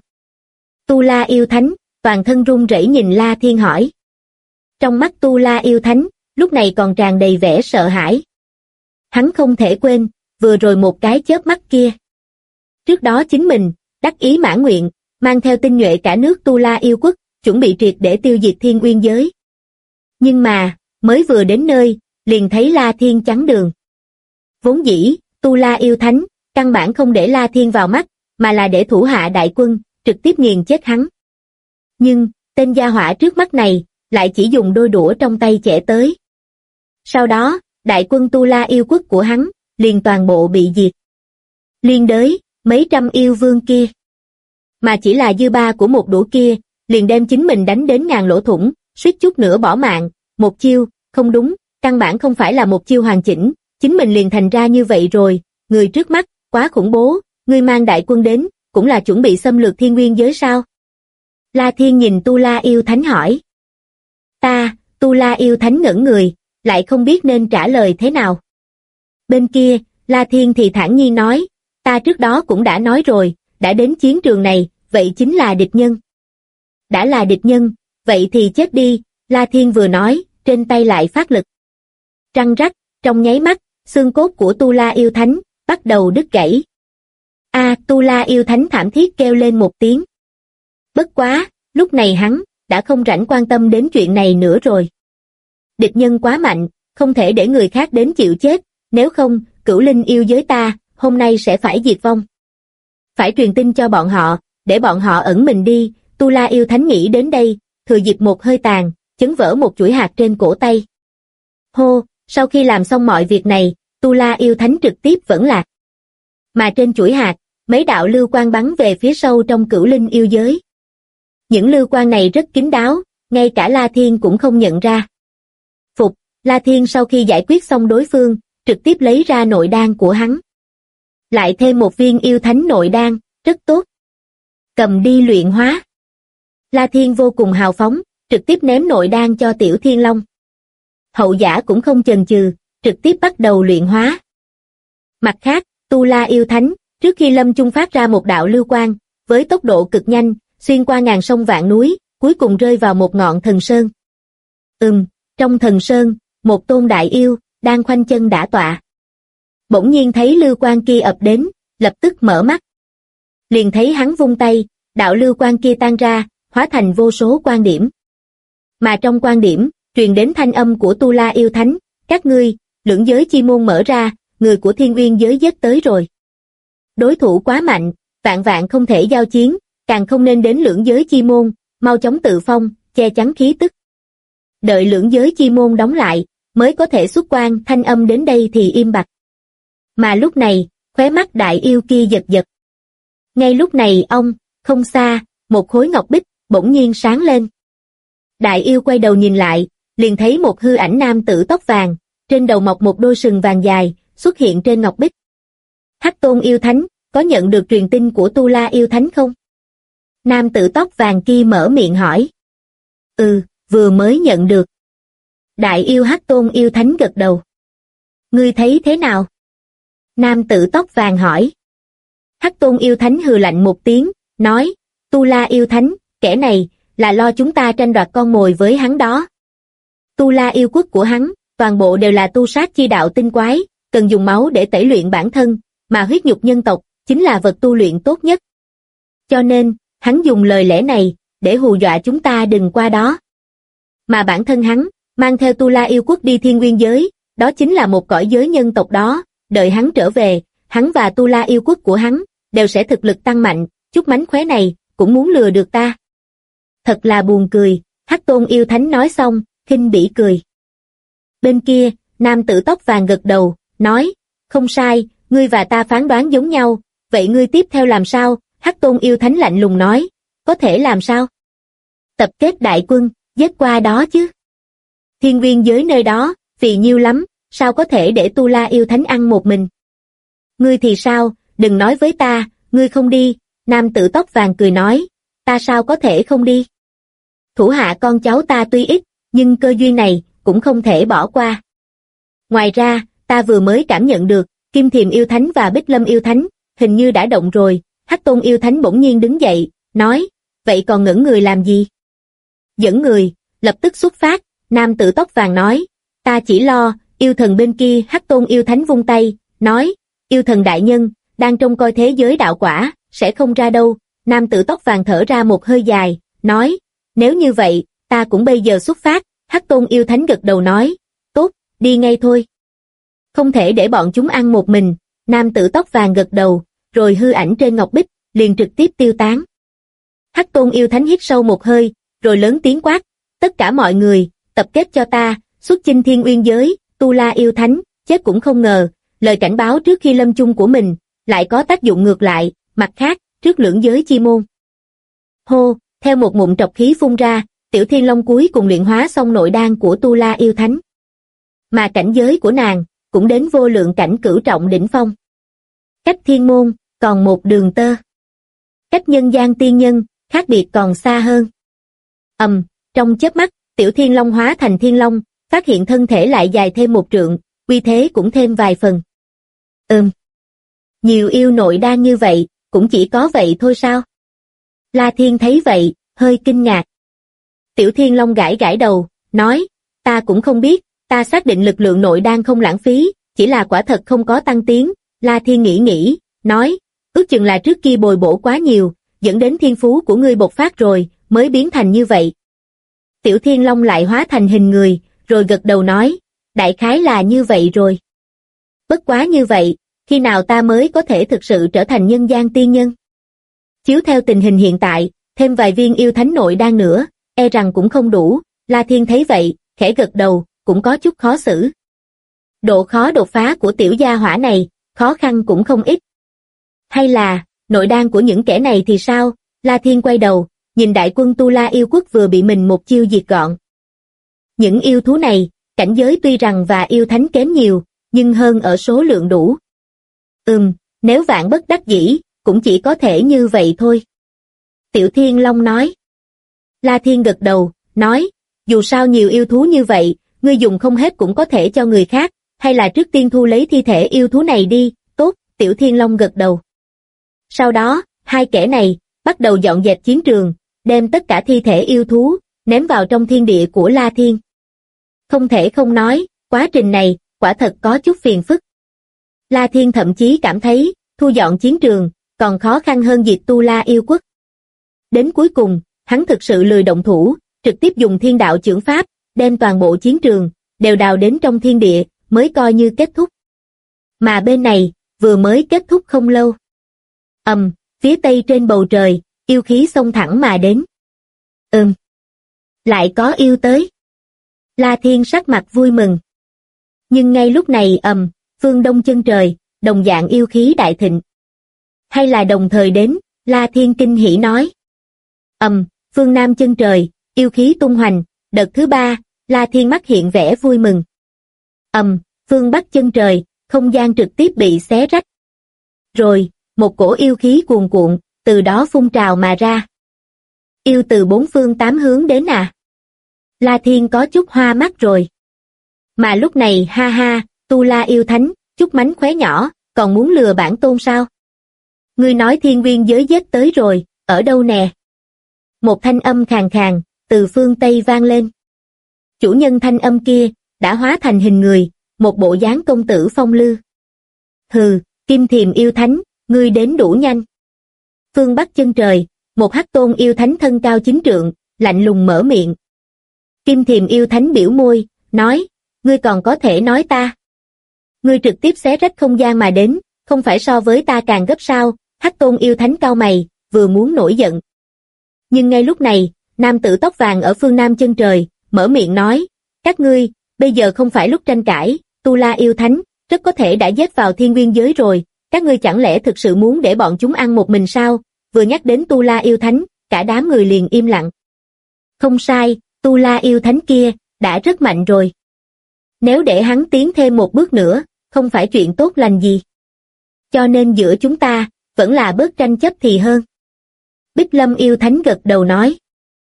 Tu La yêu thánh, toàn thân run rẩy nhìn La Thiên hỏi. Trong mắt Tu La yêu thánh, lúc này còn tràn đầy vẻ sợ hãi. Hắn không thể quên, vừa rồi một cái chớp mắt kia. Trước đó chính mình, đắc ý mãn nguyện, mang theo tinh nhuệ cả nước Tu La yêu quốc, chuẩn bị triệt để tiêu diệt Thiên Uyên giới. Nhưng mà, mới vừa đến nơi, liền thấy La Thiên chắn đường. Vốn dĩ, Tu La yêu thánh, căn bản không để La Thiên vào mắt, mà là để thủ hạ đại quân, trực tiếp nghiền chết hắn. Nhưng, tên gia hỏa trước mắt này, lại chỉ dùng đôi đũa trong tay chẻ tới. Sau đó, đại quân Tu La yêu quốc của hắn, liền toàn bộ bị diệt. Liên đới, mấy trăm yêu vương kia. Mà chỉ là dư ba của một đũa kia, liền đem chính mình đánh đến ngàn lỗ thủng, suýt chút nữa bỏ mạng, một chiêu, không đúng, căn bản không phải là một chiêu hoàn chỉnh, chính mình liền thành ra như vậy rồi, người trước mắt, quá khủng bố, ngươi mang đại quân đến, cũng là chuẩn bị xâm lược Thiên Nguyên giới sao? La Thiên nhìn Tu La yêu thánh hỏi. Tu La yêu thánh ngẩn người, lại không biết nên trả lời thế nào. Bên kia, La Thiên thì thản nhiên nói, ta trước đó cũng đã nói rồi, đã đến chiến trường này, vậy chính là địch nhân. Đã là địch nhân, vậy thì chết đi, La Thiên vừa nói, trên tay lại phát lực. Răng rắc, trong nháy mắt, xương cốt của Tu La yêu thánh, bắt đầu đứt gãy. Tu La yêu thánh thảm thiết kêu lên một tiếng. Bất quá, lúc này hắn, đã không rảnh quan tâm đến chuyện này nữa rồi. Địch nhân quá mạnh, không thể để người khác đến chịu chết, nếu không, Cửu Linh yêu giới ta, hôm nay sẽ phải diệt vong. Phải truyền tin cho bọn họ, để bọn họ ẩn mình đi, Tu La yêu thánh nghĩ đến đây, thừa dịp một hơi tàn, chấn vỡ một chuỗi hạt trên cổ tay. Hô, sau khi làm xong mọi việc này, Tu La yêu thánh trực tiếp vẫn lạc. Mà trên chuỗi hạt, mấy đạo lưu quang bắn về phía sâu trong Cửu Linh yêu giới. Những lưu quang này rất kín đáo, ngay cả La Thiên cũng không nhận ra. Phục, La Thiên sau khi giải quyết xong đối phương, trực tiếp lấy ra nội đan của hắn. Lại thêm một viên yêu thánh nội đan, rất tốt. Cầm đi luyện hóa. La Thiên vô cùng hào phóng, trực tiếp ném nội đan cho Tiểu Thiên Long. Hậu giả cũng không chần chừ, trực tiếp bắt đầu luyện hóa. Mặt khác, Tu La yêu thánh, trước khi lâm chung phát ra một đạo lưu quang, với tốc độ cực nhanh, xuyên qua ngàn sông vạn núi, cuối cùng rơi vào một ngọn thần sơn. Trong thần sơn, một tôn đại yêu, đang khoanh chân đả tọa. Bỗng nhiên thấy lưu quang kia ập đến, lập tức mở mắt. Liền thấy hắn vung tay, đạo lưu quang kia tan ra, hóa thành vô số quan điểm. Mà trong quan điểm, truyền đến thanh âm của Tu La yêu thánh, các ngươi, Lưỡng Giới Chi Môn mở ra, người của Thiên Uyên giới giết tới rồi. Đối thủ quá mạnh, vạn vạn không thể giao chiến, càng không nên đến Lưỡng Giới Chi Môn, mau chóng tự phong, che chắn khí tức. Đợi Lưỡng Giới Chi Môn đóng lại, mới có thể xuất quan, thanh âm đến đây thì im bặt. Mà lúc này, khóe mắt đại yêu kia giật giật. Ngay lúc này không xa, một khối ngọc bích, bỗng nhiên sáng lên. Đại yêu quay đầu nhìn lại, liền thấy một hư ảnh nam tử tóc vàng, trên đầu mọc một đôi sừng vàng dài, xuất hiện trên ngọc bích. Hắc Tôn yêu thánh, có nhận được truyền tin của Tu La yêu thánh không? Nam tử tóc vàng kia mở miệng hỏi. Vừa mới nhận được. Đại yêu Hắc Tôn yêu thánh gật đầu. Ngươi thấy thế nào? Nam tử tóc vàng hỏi. Hắc Tôn yêu thánh hừ lạnh một tiếng, nói, Tu La yêu thánh, kẻ này, là lo chúng ta tranh đoạt con mồi với hắn đó. Tu La yêu quốc của hắn, toàn bộ đều là tu sát chi đạo tinh quái, cần dùng máu để tẩy luyện bản thân, mà huyết nhục nhân tộc, chính là vật tu luyện tốt nhất. Cho nên, hắn dùng lời lẽ này, để hù dọa chúng ta đừng qua đó. Mà bản thân hắn, mang theo Tu La yêu quốc đi Thiên Nguyên giới, đó chính là một cõi giới nhân tộc đó, đợi hắn trở về, hắn và Tu La yêu quốc của hắn, đều sẽ thực lực tăng mạnh, chút mánh khóe này, cũng muốn lừa được ta. Thật là buồn cười, Hắc Tôn yêu thánh nói xong, khinh bỉ cười. Bên kia, nam tử tóc vàng gật đầu, nói, không sai, ngươi và ta phán đoán giống nhau, vậy ngươi tiếp theo làm sao? Hắc Tôn yêu thánh lạnh lùng nói, có thể làm sao? Tập kết đại quân, giết qua đó chứ. Thiên Nguyên giới nơi đó, phì nhiêu lắm, sao có thể để Tu La yêu thánh ăn một mình? Ngươi thì sao, đừng nói với ta, ngươi không đi, nam tử tóc vàng cười nói, ta sao có thể không đi? Thủ hạ con cháu ta tuy ít, nhưng cơ duyên này, cũng không thể bỏ qua. Ngoài ra, ta vừa mới cảm nhận được, Kim Thiềm yêu thánh và Bích Lâm yêu thánh, hình như đã động rồi. Hắc Tôn yêu thánh bỗng nhiên đứng dậy, nói, vậy còn ngẩn người làm gì? Dẫn người, lập tức xuất phát, nam tử tóc vàng nói, ta chỉ lo, yêu thần bên kia. Hắc Tôn yêu thánh vung tay, nói, yêu thần đại nhân, đang trông coi thế giới đạo quả, sẽ không ra đâu. Nam tử tóc vàng thở ra một hơi dài, nói, nếu như vậy, ta cũng bây giờ xuất phát. Hắc Tôn yêu thánh gật đầu nói, tốt, đi ngay thôi. Không thể để bọn chúng ăn một mình. Nam tử tóc vàng gật đầu, rồi hư ảnh trên ngọc bích, liền trực tiếp tiêu tán. Hắc Tôn yêu thánh hít sâu một hơi, rồi lớn tiếng quát, tất cả mọi người, tập kết cho ta, xuất chinh Thiên Uyên giới. Tu La yêu thánh, chết cũng không ngờ, lời cảnh báo trước khi lâm chung của mình, lại có tác dụng ngược lại. Mặt khác, trước lưỡng giới chi môn. Hô, theo một ngụm trọc khí phun ra, Tiểu Thiên Long cuối cùng luyện hóa xong nội đan của Tu La yêu thánh. Mà cảnh giới của nàng, cũng đến vô lượng cảnh cửu trọng đỉnh phong. Cách thiên môn, còn một đường tơ. Cách nhân gian tiên nhân, khác biệt còn xa hơn. Trong chớp mắt, Tiểu Thiên Long hóa thành Thiên Long, phát hiện thân thể lại dài thêm một trượng, uy thế cũng thêm vài phần. Nhiều yêu nội đan như vậy, cũng chỉ có vậy thôi sao? La Thiên thấy vậy, hơi kinh ngạc. Tiểu Thiên Long gãi gãi đầu, nói, ta cũng không biết, ta xác định lực lượng nội đan không lãng phí, chỉ là quả thật không có tăng tiến. La Thiên nghĩ, nói, ước chừng là trước kia bồi bổ quá nhiều, dẫn đến thiên phú của ngươi bộc phát rồi, mới biến thành như vậy. Tiểu Thiên Long lại hóa thành hình người, rồi gật đầu nói, đại khái là như vậy rồi. Bất quá như vậy, khi nào ta mới có thể thực sự trở thành nhân gian tiên nhân? Chiếu theo tình hình hiện tại, thêm vài viên yêu thánh nội đan nữa, e rằng cũng không đủ. La Thiên thấy vậy, khẽ gật đầu, cũng có chút khó xử. Độ khó đột phá của tiểu gia hỏa này, khó khăn cũng không ít. Hay là, nội đan của những kẻ này thì sao? La Thiên quay đầu, nhìn đại quân Tu La yêu quốc vừa bị mình một chiêu diệt gọn. Những yêu thú này, cảnh giới tuy rằng và yêu thánh kém nhiều, nhưng hơn ở số lượng đủ. Nếu vạn bất đắc dĩ, cũng chỉ có thể như vậy thôi. Tiểu Thiên Long nói. La Thiên gật đầu, nói, dù sao nhiều yêu thú như vậy, ngươi dùng không hết cũng có thể cho người khác, hay là trước tiên thu lấy thi thể yêu thú này đi. Tốt, Tiểu Thiên Long gật đầu. Sau đó, hai kẻ này, bắt đầu dọn dẹp chiến trường, đem tất cả thi thể yêu thú, ném vào trong thiên địa của La Thiên. Không thể không nói, quá trình này, quả thật có chút phiền phức. La Thiên thậm chí cảm thấy, thu dọn chiến trường, còn khó khăn hơn diệt Tu La yêu quốc. Đến cuối cùng, hắn thực sự lười động thủ, trực tiếp dùng thiên đạo chưởng pháp, đem toàn bộ chiến trường, đều đào đến trong thiên địa, mới coi như kết thúc. Mà bên này, vừa mới kết thúc không lâu. Phía tây trên bầu trời, yêu khí xông thẳng mà đến. Lại có yêu tới. La Thiên sắc mặt vui mừng. Nhưng ngay lúc này phương đông chân trời, đồng dạng yêu khí đại thịnh. Hay là đồng thời đến? La Thiên kinh hỉ nói. Phương Nam chân trời, yêu khí tung hoành, đợt thứ 3, La Thiên mắt hiện vẻ vui mừng. Phương Bắc chân trời, không gian trực tiếp bị xé rách. Rồi, một cổ yêu khí cuồn cuộn, từ đó phun trào mà ra. Yêu từ 4 phương 8 hướng đến à? La Thiên có chút hoa mắt rồi. Mà lúc này ha ha, Tu La yêu thánh, chút mánh khóe nhỏ, còn muốn lừa bản tôn sao? Ngươi nói thiên nguyên giới giết tới rồi, ở đâu nè? Một thanh âm khàn khàn, từ phương Tây vang lên. Chủ nhân thanh âm kia, đã hóa thành hình người, một bộ dáng công tử phong lưu. Hừ, Kim Thiềm yêu thánh, ngươi đến đủ nhanh. Phương Bắc chân trời, một hắc tôn yêu thánh thân cao 9 trượng, lạnh lùng mở miệng. Kim Thiềm yêu thánh biểu môi, nói, ngươi còn có thể nói ta. Ngươi trực tiếp xé rách không gian mà đến, không phải so với ta càng gấp sao? Hắc tôn yêu thánh cao mày, vừa muốn nổi giận. Nhưng ngay lúc này, nam tử tóc vàng ở phương Nam chân trời, mở miệng nói, các ngươi, bây giờ không phải lúc tranh cãi, Tu La yêu thánh, rất có thể đã giết vào thiên nguyên giới rồi, các ngươi chẳng lẽ thực sự muốn để bọn chúng ăn một mình sao? Vừa nhắc đến Tu La yêu thánh, cả đám người liền im lặng. Không sai, Tu La yêu thánh kia, đã rất mạnh rồi. Nếu để hắn tiến thêm một bước nữa, không phải chuyện tốt lành gì. Cho nên giữa chúng ta, vẫn là bớt tranh chấp thì hơn. Bích Lâm yêu thánh gật đầu nói.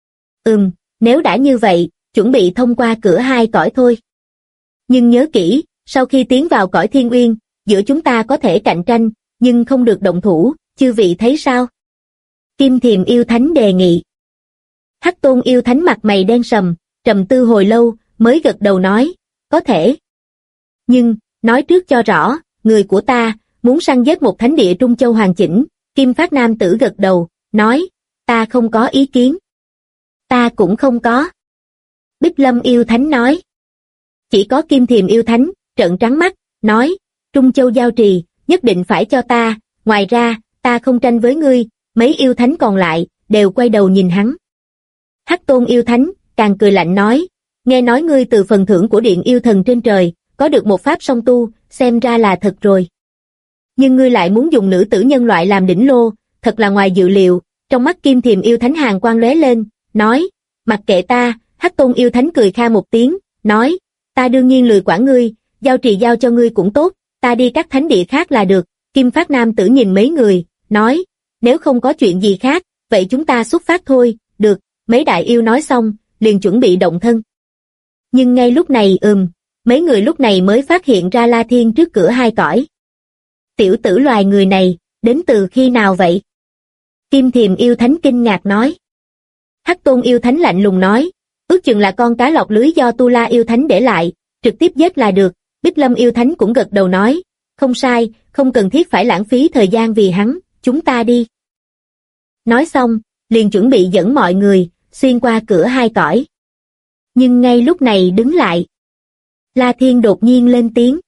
Nếu đã như vậy, chuẩn bị thông qua cửa 2 cõi thôi. Nhưng nhớ kỹ, sau khi tiến vào cõi thiên uyên, giữa chúng ta có thể cạnh tranh, nhưng không được động thủ, chư vị thấy sao? Kim Thiềm yêu thánh đề nghị. Hắc tôn yêu thánh mặt mày đen sầm, trầm tư hồi lâu, mới gật đầu nói, có thể. Nhưng, nói trước cho rõ, người của ta, muốn săn giết một thánh địa Trung Châu hoàn chỉnh. Kim Phát nam tử gật đầu, nói, ta không có ý kiến. Ta cũng không có. Bích Lâm yêu thánh nói. Chỉ có Kim Thiềm yêu thánh, trợn trắng mắt, nói, Trung Châu giao trì, nhất định phải cho ta, ngoài ra, ta không tranh với ngươi. Mấy yêu thánh còn lại, đều quay đầu nhìn hắn. Hắc tôn yêu thánh, càng cười lạnh nói, nghe nói ngươi từ phần thưởng của điện yêu thần trên trời, có được một pháp song tu, xem ra là thật rồi. Nhưng ngươi lại muốn dùng nữ tử nhân loại làm đỉnh lô, thật là ngoài dự liệu. Trong mắt Kim Thiềm yêu thánh hàn quang lóe lên, nói, mặc kệ ta. Hắc tôn yêu thánh cười kha một tiếng, nói, ta đương nhiên lười quản ngươi, giao trì giao cho ngươi cũng tốt, ta đi các thánh địa khác là được. Kim Phát nam tử nhìn mấy người, nói, nếu không có chuyện gì khác, vậy chúng ta xuất phát thôi. Được. Mấy đại yêu nói xong, liền chuẩn bị động thân. Nhưng ngay lúc này mấy người lúc này mới phát hiện ra La Thiên trước cửa 2 cõi. Tiểu tử loài người này, đến từ khi nào vậy? Kim Thiềm yêu thánh kinh ngạc nói. Hắc tôn yêu thánh lạnh lùng nói, ước chừng là con cá lọt lưới do Tu La yêu thánh để lại, trực tiếp giết là được. Bích Lâm yêu thánh cũng gật đầu nói, không sai, không cần thiết phải lãng phí thời gian vì hắn, chúng ta đi. Nói xong, liền chuẩn bị dẫn mọi người, xuyên qua cửa 2 cõi. Nhưng ngay lúc này đứng lại. La Thiên đột nhiên lên tiếng.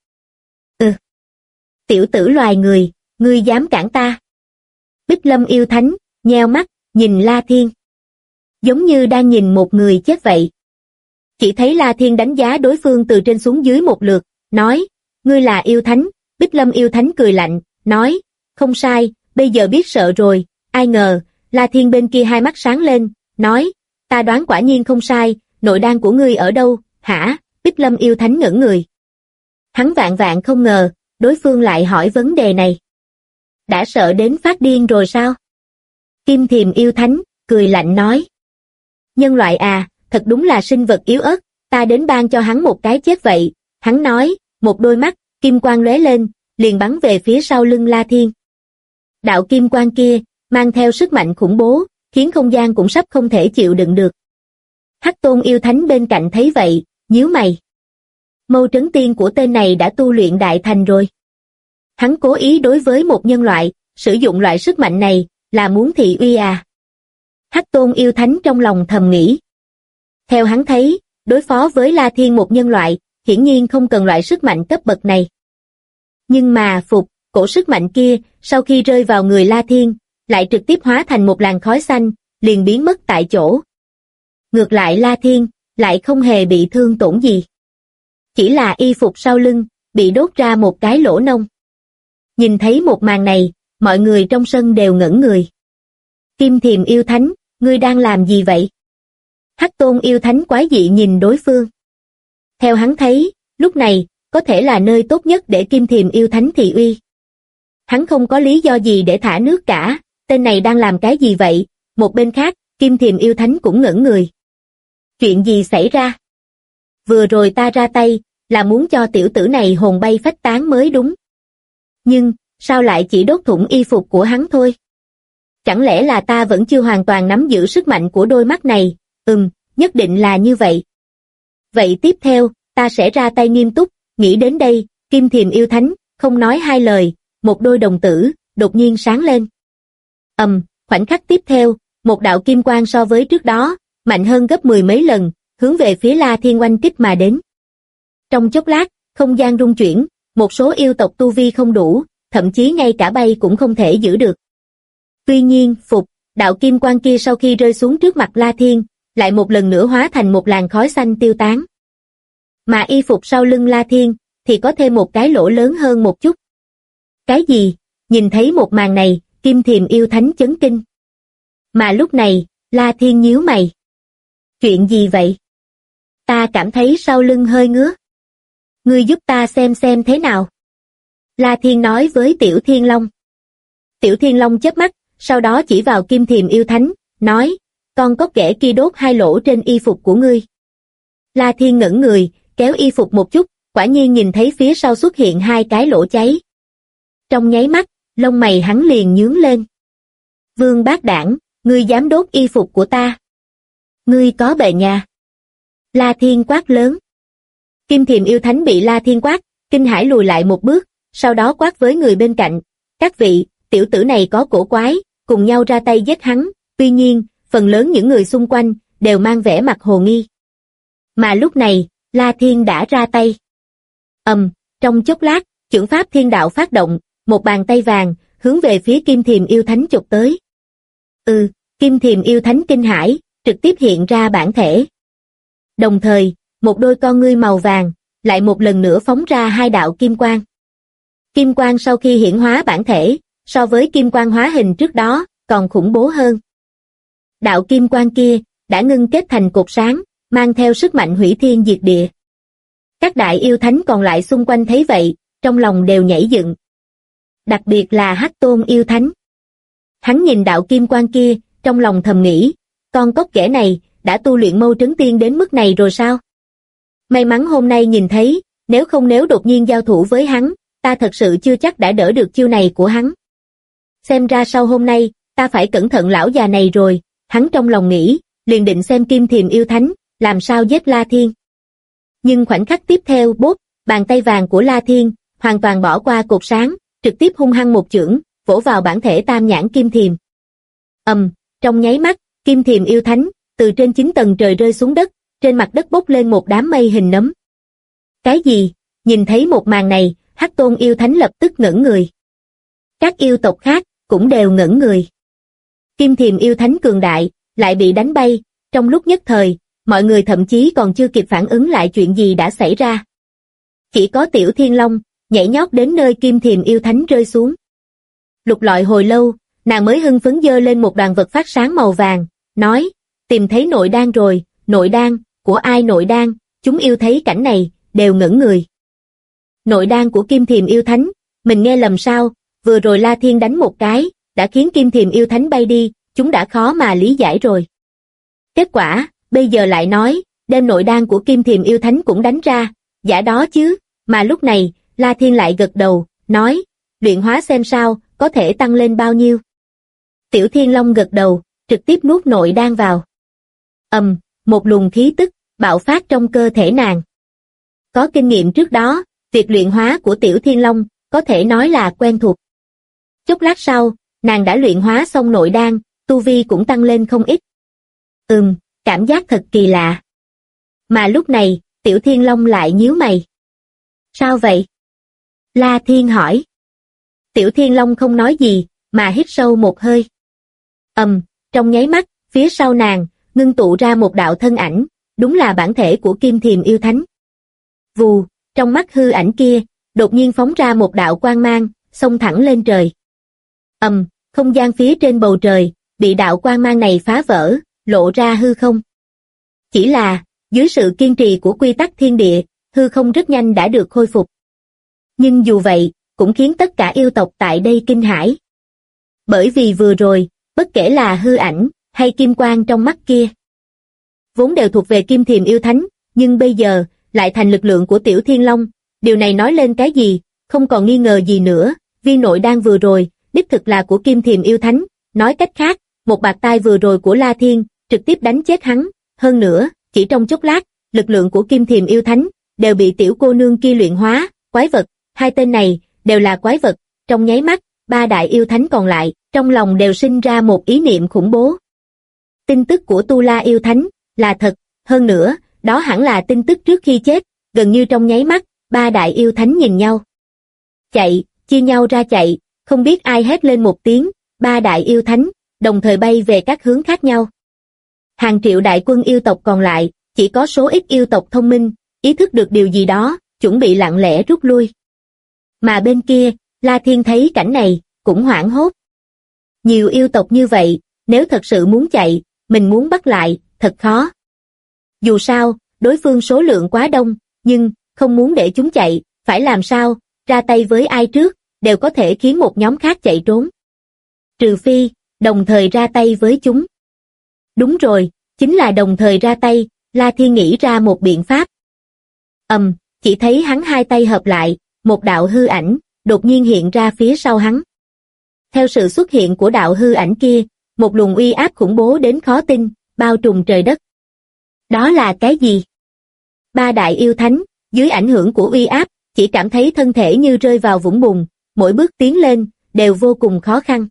Tiểu tử loài người, ngươi dám cản ta? Bích Lâm yêu thánh, nheo mắt, nhìn La Thiên. Giống như đang nhìn một người chết vậy. Chỉ thấy La Thiên đánh giá đối phương từ trên xuống dưới một lượt, nói, ngươi là yêu thánh. Bích Lâm yêu thánh cười lạnh, nói, không sai, bây giờ biết sợ rồi. Ai ngờ, La Thiên bên kia hai mắt sáng lên, nói, ta đoán quả nhiên không sai, nội đan của ngươi ở đâu, hả? Bích Lâm yêu thánh ngẩn người. Hắn vạn vạn không ngờ, đối phương lại hỏi vấn đề này. Đã sợ đến phát điên rồi sao? Kim Thiềm yêu thánh, cười lạnh nói. Nhân loại à, thật đúng là sinh vật yếu ớt, ta đến ban cho hắn một cái chết vậy. Hắn nói, một đôi mắt, kim quang lóe lên, liền bắn về phía sau lưng La Thiên. Đạo kim quang kia, mang theo sức mạnh khủng bố, khiến không gian cũng sắp không thể chịu đựng được. Hắc tôn yêu thánh bên cạnh thấy vậy, nhíu mày. Mâu trấn tiên của tên này đã tu luyện đại thành rồi. Hắn cố ý đối với một nhân loại, sử dụng loại sức mạnh này, là muốn thị uy à? Hắc tôn yêu thánh trong lòng thầm nghĩ. Theo hắn thấy, đối phó với La Thiên một nhân loại, hiển nhiên không cần loại sức mạnh cấp bậc này. Nhưng mà cổ sức mạnh kia, sau khi rơi vào người La Thiên, lại trực tiếp hóa thành một làn khói xanh, liền biến mất tại chỗ. Ngược lại La Thiên, lại không hề bị thương tổn gì. Chỉ là y phục sau lưng, bị đốt ra một cái lỗ nông. Nhìn thấy một màn này, mọi người trong sân đều ngẩn người. Kim Thiềm yêu thánh, ngươi đang làm gì vậy? Hắc Tôn yêu thánh quái dị nhìn đối phương. Theo hắn thấy, lúc này, có thể là nơi tốt nhất để Kim Thiềm yêu thánh thị uy. Hắn không có lý do gì để thả nước cả, tên này đang làm cái gì vậy? Một bên khác, Kim Thiềm yêu thánh cũng ngẩn người. Chuyện gì xảy ra? Vừa rồi ta ra tay, là muốn cho tiểu tử này hồn bay phách tán mới đúng. Nhưng, sao lại chỉ đốt thủng y phục của hắn thôi? Chẳng lẽ là ta vẫn chưa hoàn toàn nắm giữ sức mạnh của đôi mắt này? Nhất định là như vậy. Vậy tiếp theo, ta sẽ ra tay nghiêm túc. Nghĩ đến đây, Kim Thiềm yêu thánh, không nói hai lời, một đôi đồng tử, đột nhiên sáng lên. Khoảnh khắc tiếp theo, một đạo kim quang so với trước đó, mạnh hơn gấp 10 mấy lần, hướng về phía La Thiên oanh kích mà đến. Trong chốc lát, không gian rung chuyển, một số yêu tộc tu vi không đủ, thậm chí ngay cả bay cũng không thể giữ được. Tuy nhiên, đạo kim quang kia sau khi rơi xuống trước mặt La Thiên, lại một lần nữa hóa thành một làn khói xanh tiêu tán. Mà y phục sau lưng La Thiên, thì có thêm một cái lỗ lớn hơn một chút. Cái gì? Nhìn thấy một màn này, Kim Thiềm yêu thánh chấn kinh. Mà lúc này, La Thiên nhíu mày. Chuyện gì vậy? Ta cảm thấy sau lưng hơi ngứa. Ngươi giúp ta xem thế nào. La Thiên nói với Tiểu Thiên Long. Tiểu Thiên Long chớp mắt, sau đó chỉ vào Kim Thiềm yêu thánh, nói, con cóc ghẻ kia đốt hai lỗ trên y phục của ngươi. La Thiên ngẩn người, kéo y phục một chút, quả nhiên nhìn thấy phía sau xuất hiện hai cái lỗ cháy. Trong nháy mắt, lông mày hắn liền nhướng lên. Vương bát đảng, ngươi dám đốt y phục của ta? Ngươi có bệnh nhà? La Thiên quát lớn. Kim Thiềm yêu thánh bị La Thiên quát, kinh hãi lùi lại một bước, sau đó quát với người bên cạnh. Các vị, tiểu tử này có cổ quái, cùng nhau ra tay giết hắn. Tuy nhiên, phần lớn những người xung quanh, đều mang vẻ mặt hồ nghi. Mà lúc này, La Thiên đã ra tay. Trong chốc lát, chưởng pháp thiên đạo phát động, một bàn tay vàng, hướng về phía Kim Thiềm yêu thánh chụp tới. Kim Thiềm yêu thánh kinh hãi, trực tiếp hiện ra bản thể. Đồng thời, một đôi con ngươi màu vàng, lại một lần nữa phóng ra hai đạo kim quang. Kim quang sau khi hiển hóa bản thể, so với kim quang hóa hình trước đó, còn khủng bố hơn. Đạo kim quang kia, đã ngưng kết thành cột sáng, mang theo sức mạnh hủy thiên diệt địa. Các đại yêu thánh còn lại xung quanh thấy vậy, trong lòng đều nhảy dựng. Đặc biệt là Hắc Tôn yêu thánh. Hắn nhìn đạo kim quang kia, trong lòng thầm nghĩ, con cóc ghẻ này, đã tu luyện Mâu Trấn Tiên đến mức này rồi sao? May mắn hôm nay nhìn thấy, nếu đột nhiên giao thủ với hắn, ta thật sự chưa chắc đã đỡ được chiêu này của hắn. Xem ra sau hôm nay, ta phải cẩn thận lão già này rồi, hắn trong lòng nghĩ, liền định xem Kim Thiềm yêu thánh, làm sao giết La Thiên. Nhưng khoảnh khắc tiếp theo bàn tay vàng của La Thiên, hoàn toàn bỏ qua cột sáng, trực tiếp hung hăng một chưởng, vỗ vào bản thể tam nhãn Kim Thiềm. Trong nháy mắt, Kim Thiềm yêu thánh, từ trên 9 tầng trời rơi xuống đất, trên mặt đất bốc lên một đám mây hình nấm. Cái gì? Nhìn thấy một màn này, Hắc Tôn yêu thánh lập tức ngẩn người. Các yêu tộc khác, cũng đều ngẩn người. Kim Thiềm yêu thánh cường đại, lại bị đánh bay, trong lúc nhất thời, mọi người thậm chí còn chưa kịp phản ứng lại chuyện gì đã xảy ra. Chỉ có Tiểu Thiên Long, nhảy nhót đến nơi Kim Thiềm yêu thánh rơi xuống. Lục lọi hồi lâu, nàng mới hưng phấn giơ lên một đoàn vật phát sáng màu vàng, nói, tìm thấy nội đan rồi. Nội đan, của ai nội đan? Chúng yêu thấy cảnh này, đều ngẩn người. Nội đan của Kim Thiềm yêu thánh, mình nghe lầm sao? Vừa rồi La Thiên đánh một cái, đã khiến Kim Thiềm yêu thánh bay đi, chúng đã khó mà lý giải rồi. Kết quả, bây giờ lại nói, đem nội đan của Kim Thiềm yêu thánh cũng đánh ra, giả đó chứ. Mà lúc này, La Thiên lại gật đầu, nói, luyện hóa xem sao, có thể tăng lên bao nhiêu. Tiểu Thiên Long gật đầu, trực tiếp nuốt nội đan vào. Một luồng khí tức, bạo phát trong cơ thể nàng. Có kinh nghiệm trước đó, việc luyện hóa của Tiểu Thiên Long, có thể nói là quen thuộc. Chốc lát sau, nàng đã luyện hóa xong nội đan, tu vi cũng tăng lên không ít. Cảm giác thật kỳ lạ. Mà lúc này, Tiểu Thiên Long lại nhíu mày. Sao vậy? La Thiên hỏi. Tiểu Thiên Long không nói gì, mà hít sâu một hơi. Trong nháy mắt, phía sau nàng, ngưng tụ ra một đạo thân ảnh, đúng là bản thể của Kim Thiềm yêu thánh. Vù, trong mắt hư ảnh kia, đột nhiên phóng ra một đạo quang mang, xông thẳng lên trời. Không gian phía trên bầu trời, bị đạo quang mang này phá vỡ, lộ ra hư không. Chỉ là, dưới sự kiên trì của quy tắc thiên địa, hư không rất nhanh đã được khôi phục. Nhưng dù vậy, cũng khiến tất cả yêu tộc tại đây kinh hãi. Bởi vì vừa rồi, bất kể là hư ảnh, hay kim quang trong mắt kia, vốn đều thuộc về Kim Thiềm yêu thánh, nhưng bây giờ, lại thành lực lượng của Tiểu Thiên Long. Điều này nói lên cái gì? Không còn nghi ngờ gì nữa, viên nội đan vừa rồi, đích thực là của Kim Thiềm yêu thánh. Nói cách khác, một bạt tai vừa rồi của La Thiên, trực tiếp đánh chết hắn. Hơn nữa, chỉ trong chốc lát, lực lượng của Kim Thiềm yêu thánh, đều bị tiểu cô nương kia luyện hóa. Quái vật, hai tên này, đều là quái vật. Trong nháy mắt, ba đại yêu thánh còn lại, trong lòng đều sinh ra một ý niệm khủng bố. Tin tức của Tu La yêu thánh, là thật, hơn nữa, đó hẳn là tin tức trước khi chết. Gần như trong nháy mắt, ba đại yêu thánh nhìn nhau. Chạy, chia nhau ra chạy, không biết ai hét lên một tiếng, ba đại yêu thánh, đồng thời bay về các hướng khác nhau. Hàng triệu đại quân yêu tộc còn lại, chỉ có số ít yêu tộc thông minh, ý thức được điều gì đó, chuẩn bị lặng lẽ rút lui. Mà bên kia, La Thiên thấy cảnh này, cũng hoảng hốt. Nhiều yêu tộc như vậy, nếu thật sự muốn chạy, mình muốn bắt lại, thật khó. Dù sao, đối phương số lượng quá đông, nhưng, không muốn để chúng chạy, phải làm sao, ra tay với ai trước, đều có thể khiến một nhóm khác chạy trốn. Trừ phi, đồng thời ra tay với chúng. Đúng rồi, chính là đồng thời ra tay, La Thiên nghĩ ra một biện pháp. Chỉ thấy hắn hai tay hợp lại, một đạo hư ảnh, đột nhiên hiện ra phía sau hắn. Theo sự xuất hiện của đạo hư ảnh kia, một luồng uy áp khủng bố đến khó tin, bao trùm trời đất. Đó là cái gì? Ba đại yêu thánh, dưới ảnh hưởng của uy áp, chỉ cảm thấy thân thể như rơi vào vũng bùn, mỗi bước tiến lên, đều vô cùng khó khăn.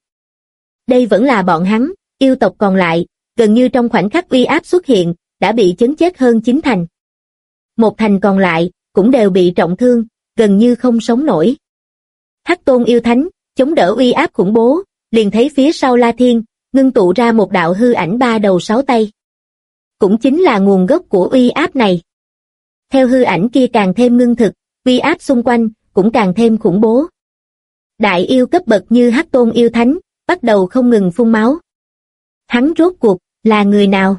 Đây vẫn là bọn hắn, yêu tộc còn lại, gần như trong khoảnh khắc uy áp xuất hiện, đã bị chấn chết hơn 9 thành. Một thành còn lại, cũng đều bị trọng thương, gần như không sống nổi. Hắc Tôn yêu thánh, chống đỡ uy áp khủng bố, liền thấy phía sau La Thiên, ngưng tụ ra một đạo hư ảnh 3 đầu 6 tay. Cũng chính là nguồn gốc của uy áp này. Theo hư ảnh kia càng thêm ngưng thực, uy áp xung quanh, cũng càng thêm khủng bố. Đại yêu cấp bậc như Hắc Tôn yêu thánh, bắt đầu không ngừng phun máu. Hắn rốt cuộc, là người nào?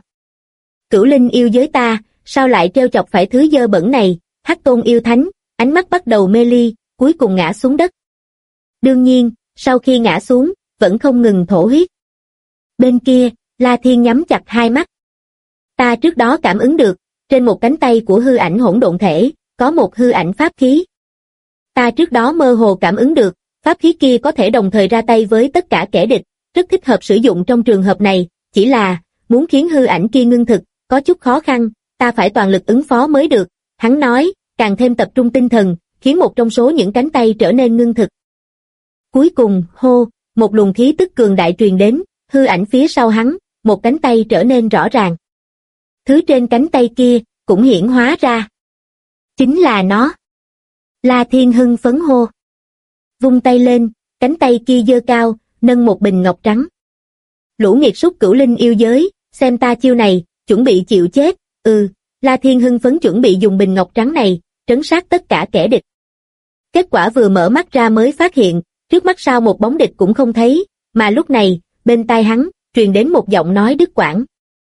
Cửu linh yêu giới ta, sao lại trêu chọc phải thứ dơ bẩn này? Hắc Tôn yêu thánh, ánh mắt bắt đầu mê ly, cuối cùng ngã xuống đất. Đương nhiên, sau khi ngã xuống, vẫn không ngừng thổ huyết. Bên kia, La Thiên nhắm chặt hai mắt. Ta trước đó cảm ứng được, trên một cánh tay của hư ảnh hỗn độn thể, có một hư ảnh pháp khí. Ta trước đó mơ hồ cảm ứng được, pháp khí kia có thể đồng thời ra tay với tất cả kẻ địch, rất thích hợp sử dụng trong trường hợp này, chỉ là, muốn khiến hư ảnh kia ngưng thực, có chút khó khăn, ta phải toàn lực ứng phó mới được, hắn nói, càng thêm tập trung tinh thần, khiến một trong số những cánh tay trở nên ngưng thực. Cuối cùng, hô, một luồng khí tức cường đại truyền đến, hư ảnh phía sau hắn, một cánh tay trở nên rõ ràng. Thứ trên cánh tay kia, cũng hiển hóa ra. Chính là nó. La Thiên hưng phấn hô. Vung tay lên, cánh tay kia giơ cao, nâng một bình ngọc trắng. Lũ nghiệt súc cửu linh yêu giới, xem ta chiêu này, chuẩn bị chịu chết, La Thiên hưng phấn chuẩn bị dùng bình ngọc trắng này, trấn sát tất cả kẻ địch. Kết quả vừa mở mắt ra mới phát hiện, trước mắt sao một bóng địch cũng không thấy, mà lúc này, bên tai hắn, truyền đến một giọng nói đứt quãng.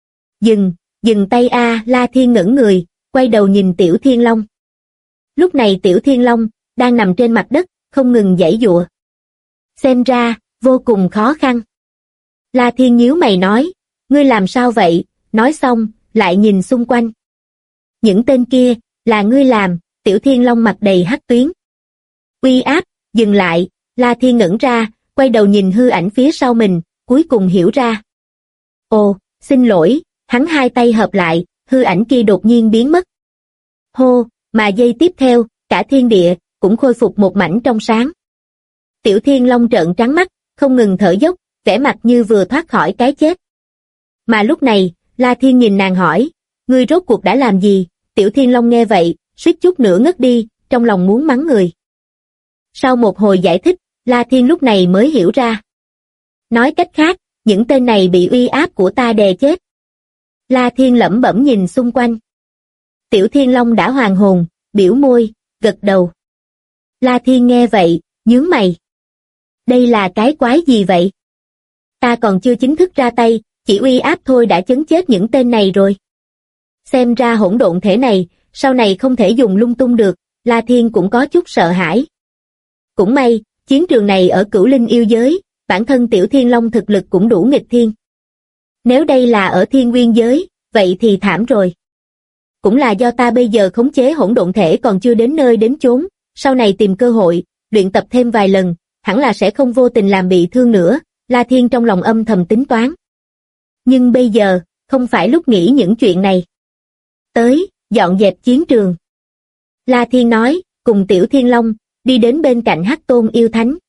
Dừng tay a. La Thiên ngẩng người, quay đầu nhìn Tiểu Thiên Long. Lúc này Tiểu Thiên Long, đang nằm trên mặt đất, không ngừng giãy giụa. Xem ra, vô cùng khó khăn. La Thiên nhíu mày nói, ngươi làm sao vậy, nói xong, lại nhìn xung quanh. Những tên kia, là ngươi làm, Tiểu Thiên Long mặt đầy hắc tuyến. Uy áp, dừng lại, La Thiên ngẩn ra, quay đầu nhìn hư ảnh phía sau mình, cuối cùng hiểu ra. Ồ, xin lỗi, hắn hai tay hợp lại, hư ảnh kia đột nhiên biến mất. Hô, mà giây tiếp theo, cả thiên địa, cũng khôi phục một mảnh trong sáng. Tiểu Thiên Long trợn trắng mắt, không ngừng thở dốc, vẻ mặt như vừa thoát khỏi cái chết. Mà lúc này, La Thiên nhìn nàng hỏi, ngươi rốt cuộc đã làm gì? Tiểu Thiên Long nghe vậy, suýt chút nữa ngất đi, trong lòng muốn mắng người. Sau một hồi giải thích, La Thiên lúc này mới hiểu ra. Nói cách khác, những tên này bị uy áp của ta đè chết. La Thiên lẩm bẩm nhìn xung quanh. Tiểu Thiên Long đã hoàn hồn, biểu môi, gật đầu. La Thiên nghe vậy, nhướng mày. Đây là cái quái gì vậy? Ta còn chưa chính thức ra tay, chỉ uy áp thôi đã chấn chết những tên này rồi. Xem ra hỗn độn thể này, sau này không thể dùng lung tung được, La Thiên cũng có chút sợ hãi. Cũng may, chiến trường này ở Cửu Linh yêu giới, bản thân Tiểu Thiên Long thực lực cũng đủ nghịch thiên. Nếu đây là ở Thiên Nguyên giới, vậy thì thảm rồi. Cũng là do ta bây giờ khống chế hỗn độn thể còn chưa đến nơi đến chốn, sau này tìm cơ hội, luyện tập thêm vài lần, hẳn là sẽ không vô tình làm bị thương nữa, La Thiên trong lòng âm thầm tính toán. Nhưng bây giờ, không phải lúc nghĩ những chuyện này. Tới, dọn dẹp chiến trường. La Thiên nói, cùng Tiểu Thiên Long, đi đến bên cạnh Hắc Tôn yêu thánh.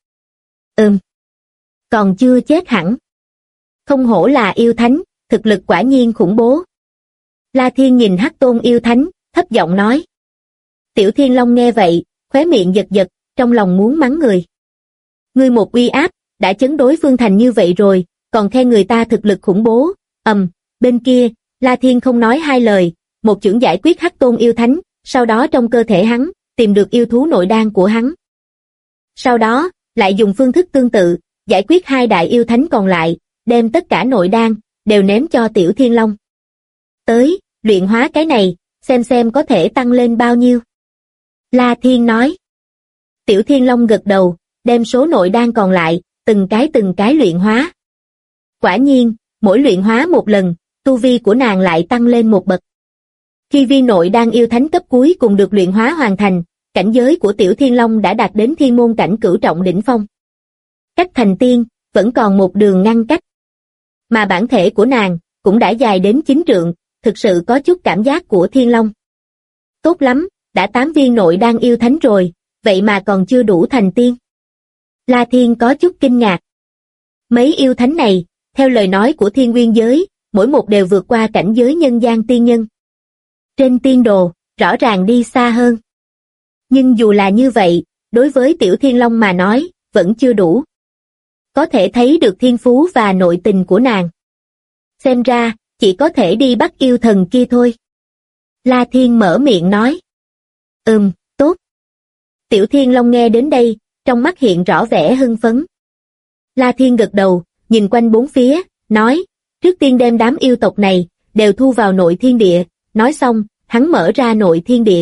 Còn chưa chết hẳn. Không hổ là yêu thánh, thực lực quả nhiên khủng bố. La Thiên nhìn Hắc Tôn yêu thánh, thấp giọng nói. Tiểu Thiên Long nghe vậy, khóe miệng giật giật, trong lòng muốn mắng người. Ngươi một uy áp, đã chấn đối phương thành như vậy rồi, còn khen người ta thực lực khủng bố. Bên kia, La Thiên không nói hai lời, một chưởng giải quyết Hắc Tôn yêu thánh, sau đó trong cơ thể hắn, tìm được yêu thú nội đan của hắn. Sau đó, lại dùng phương thức tương tự, giải quyết hai đại yêu thánh còn lại, đem tất cả nội đan, đều ném cho Tiểu Thiên Long. Tới, luyện hóa cái này, xem có thể tăng lên bao nhiêu. La Thiên nói. Tiểu Thiên Long gật đầu, đem số nội đan còn lại, từng cái luyện hóa. Quả nhiên, mỗi luyện hóa một lần, tu vi của nàng lại tăng lên một bậc. Khi viên nội đan yêu thánh cấp cuối cùng được luyện hóa hoàn thành, cảnh giới của Tiểu Thiên Long đã đạt đến thiên môn cảnh cửu trọng đỉnh phong. Cách thành tiên, vẫn còn một đường ngăn cách. Mà bản thể của nàng, cũng đã dài đến 9 trượng, thực sự có chút cảm giác của Thiên Long. Tốt lắm, đã 8 viên nội đan yêu thánh rồi, vậy mà còn chưa đủ thành tiên. La Thiên có chút kinh ngạc. Mấy yêu thánh này, theo lời nói của Thiên Nguyên giới, mỗi một đều vượt qua cảnh giới nhân gian tiên nhân. Trên tiên đồ, rõ ràng đi xa hơn. Nhưng dù là như vậy, đối với Tiểu Thiên Long mà nói, vẫn chưa đủ. Có thể thấy được thiên phú và nội tình của nàng. Xem ra, chỉ có thể đi bắt yêu thần kia thôi. La Thiên mở miệng nói. Tốt. Tiểu Thiên Long nghe đến đây, trong mắt hiện rõ vẻ hưng phấn. La Thiên gật đầu, nhìn quanh bốn phía, nói, trước tiên đem đám yêu tộc này, đều thu vào nội thiên địa, nói xong, hắn mở ra nội thiên địa.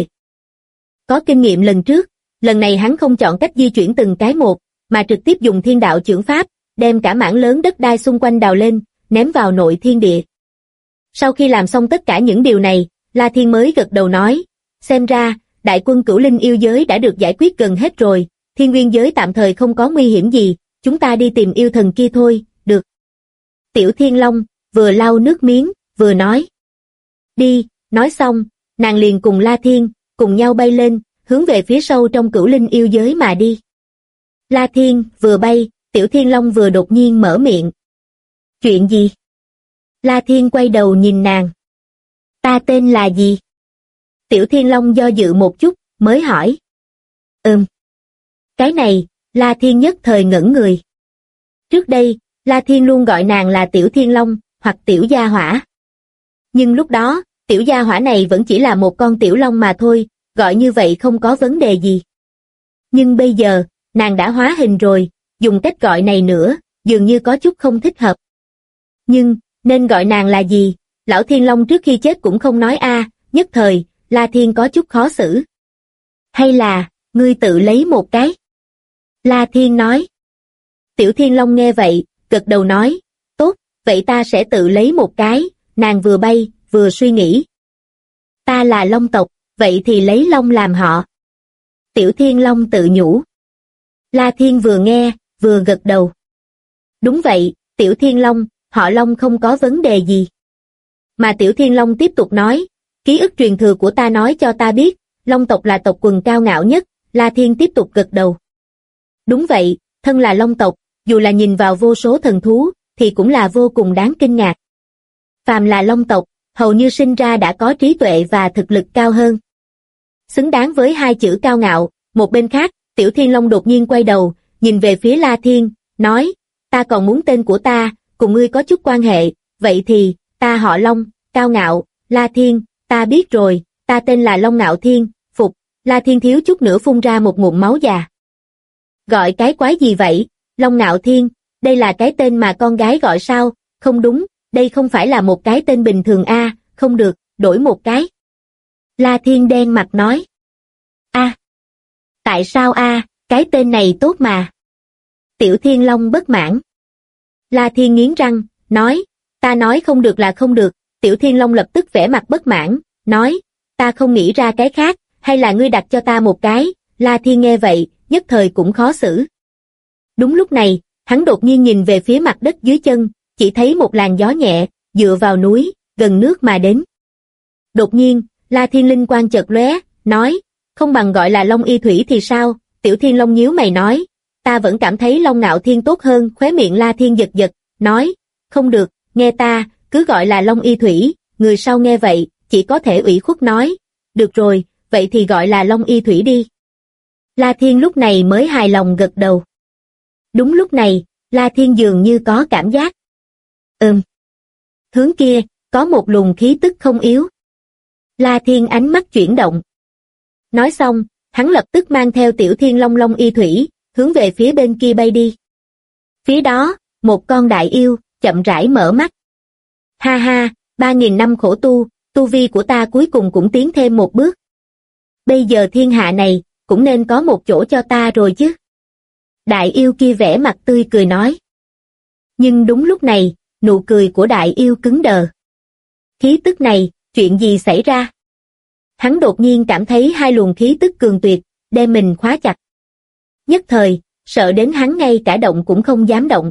Có kinh nghiệm lần trước, lần này hắn không chọn cách di chuyển từng cái một, mà trực tiếp dùng thiên đạo chưởng pháp, đem cả mảng lớn đất đai xung quanh đào lên, ném vào nội thiên địa. Sau khi làm xong tất cả những điều này, La Thiên mới gật đầu nói, xem ra, đại quân Cửu Linh yêu giới đã được giải quyết gần hết rồi, Thiên Nguyên giới tạm thời không có nguy hiểm gì, chúng ta đi tìm yêu thần kia thôi, được. Tiểu Thiên Long, vừa lau nước miếng, vừa nói. Đi, nói xong, nàng liền cùng La Thiên, cùng nhau bay lên, hướng về phía sâu trong Cửu Linh yêu giới mà đi. La Thiên vừa bay, Tiểu Thiên Long vừa đột nhiên mở miệng. Chuyện gì? La Thiên quay đầu nhìn nàng. Ta tên là gì? Tiểu Thiên Long do dự một chút, mới hỏi. Cái này, La Thiên nhất thời ngẩn người. Trước đây, La Thiên luôn gọi nàng là Tiểu Thiên Long, hoặc Tiểu Gia Hỏa. Nhưng lúc đó, Tiểu Gia Hỏa này vẫn chỉ là một con Tiểu Long mà thôi, gọi như vậy không có vấn đề gì. Nhưng bây giờ, nàng đã hóa hình rồi, dùng cách gọi này nữa, dường như có chút không thích hợp. Nhưng, nên gọi nàng là gì? Lão Thiên Long trước khi chết cũng không nói nhất thời, La Thiên có chút khó xử. Hay là, ngươi tự lấy một cái? La Thiên nói. Tiểu Thiên Long nghe vậy, gật đầu nói, tốt, vậy ta sẽ tự lấy một cái, nàng vừa bay, vừa suy nghĩ. Ta là Long tộc, vậy thì lấy Long làm họ. Tiểu Thiên Long tự nhủ. La Thiên vừa nghe, vừa gật đầu. Đúng vậy, Tiểu Thiên Long, họ Long không có vấn đề gì. Mà Tiểu Thiên Long tiếp tục nói, ký ức truyền thừa của ta nói cho ta biết, Long tộc là tộc quần cao ngạo nhất, La Thiên tiếp tục gật đầu. Đúng vậy, thân là Long tộc, dù là nhìn vào vô số thần thú, thì cũng là vô cùng đáng kinh ngạc. Phàm là Long tộc, hầu như sinh ra đã có trí tuệ và thực lực cao hơn. Xứng đáng với hai chữ cao ngạo, một bên khác, Tiểu Thiên Long đột nhiên quay đầu, nhìn về phía La Thiên, nói, ta còn muốn tên của ta, cùng ngươi có chút quan hệ, vậy thì, ta họ Long, cao ngạo, La Thiên, ta biết rồi, ta tên là Long Ngạo Thiên, phục, La Thiên thiếu chút nữa phun ra một ngụm máu già. Gọi cái quái gì vậy, Long Ngạo Thiên, đây là cái tên mà con gái gọi sao? Không đúng, đây không phải là một cái tên bình thường a, không được, đổi một cái. La Thiên đen mặt nói. Tại sao cái tên này tốt mà. Tiểu Thiên Long bất mãn. La Thiên nghiến răng, nói, ta nói không được là không được. Tiểu Thiên Long lập tức vẻ mặt bất mãn, nói, ta không nghĩ ra cái khác, hay là ngươi đặt cho ta một cái. La Thiên nghe vậy, nhất thời cũng khó xử. Đúng lúc này, hắn đột nhiên nhìn về phía mặt đất dưới chân, chỉ thấy một làn gió nhẹ, dựa vào núi, gần nước mà đến. Đột nhiên, La Thiên linh quang chợt lóe, nói, không bằng gọi là Long Y Thủy thì sao? Tiểu Thiên Long nhíu mày nói, ta vẫn cảm thấy Long Ngạo Thiên tốt hơn. Khóe miệng La Thiên giật giật, nói, không được, nghe ta, cứ gọi là Long Y Thủy. Người sau nghe vậy, chỉ có thể ủy khuất nói, được rồi, vậy thì gọi là Long Y Thủy đi. La Thiên lúc này mới hài lòng gật đầu. Đúng lúc này, La Thiên dường như có cảm giác. Hướng kia, có một luồng khí tức không yếu. La Thiên ánh mắt chuyển động. Nói xong, hắn lập tức mang theo Tiểu Thiên Long Long Y Thủy, hướng về phía bên kia bay đi. Phía đó, một con đại yêu, chậm rãi mở mắt. Ha ha, 3.000 năm khổ tu vi của ta cuối cùng cũng tiến thêm một bước. Bây giờ thiên hạ này, cũng nên có một chỗ cho ta rồi chứ. Đại yêu kia vẻ mặt tươi cười nói. Nhưng đúng lúc này, nụ cười của đại yêu cứng đờ. Khí tức này, chuyện gì xảy ra? Hắn đột nhiên cảm thấy hai luồng khí tức cường tuyệt, đem mình khóa chặt. Nhất thời, sợ đến hắn ngay cả động cũng không dám động.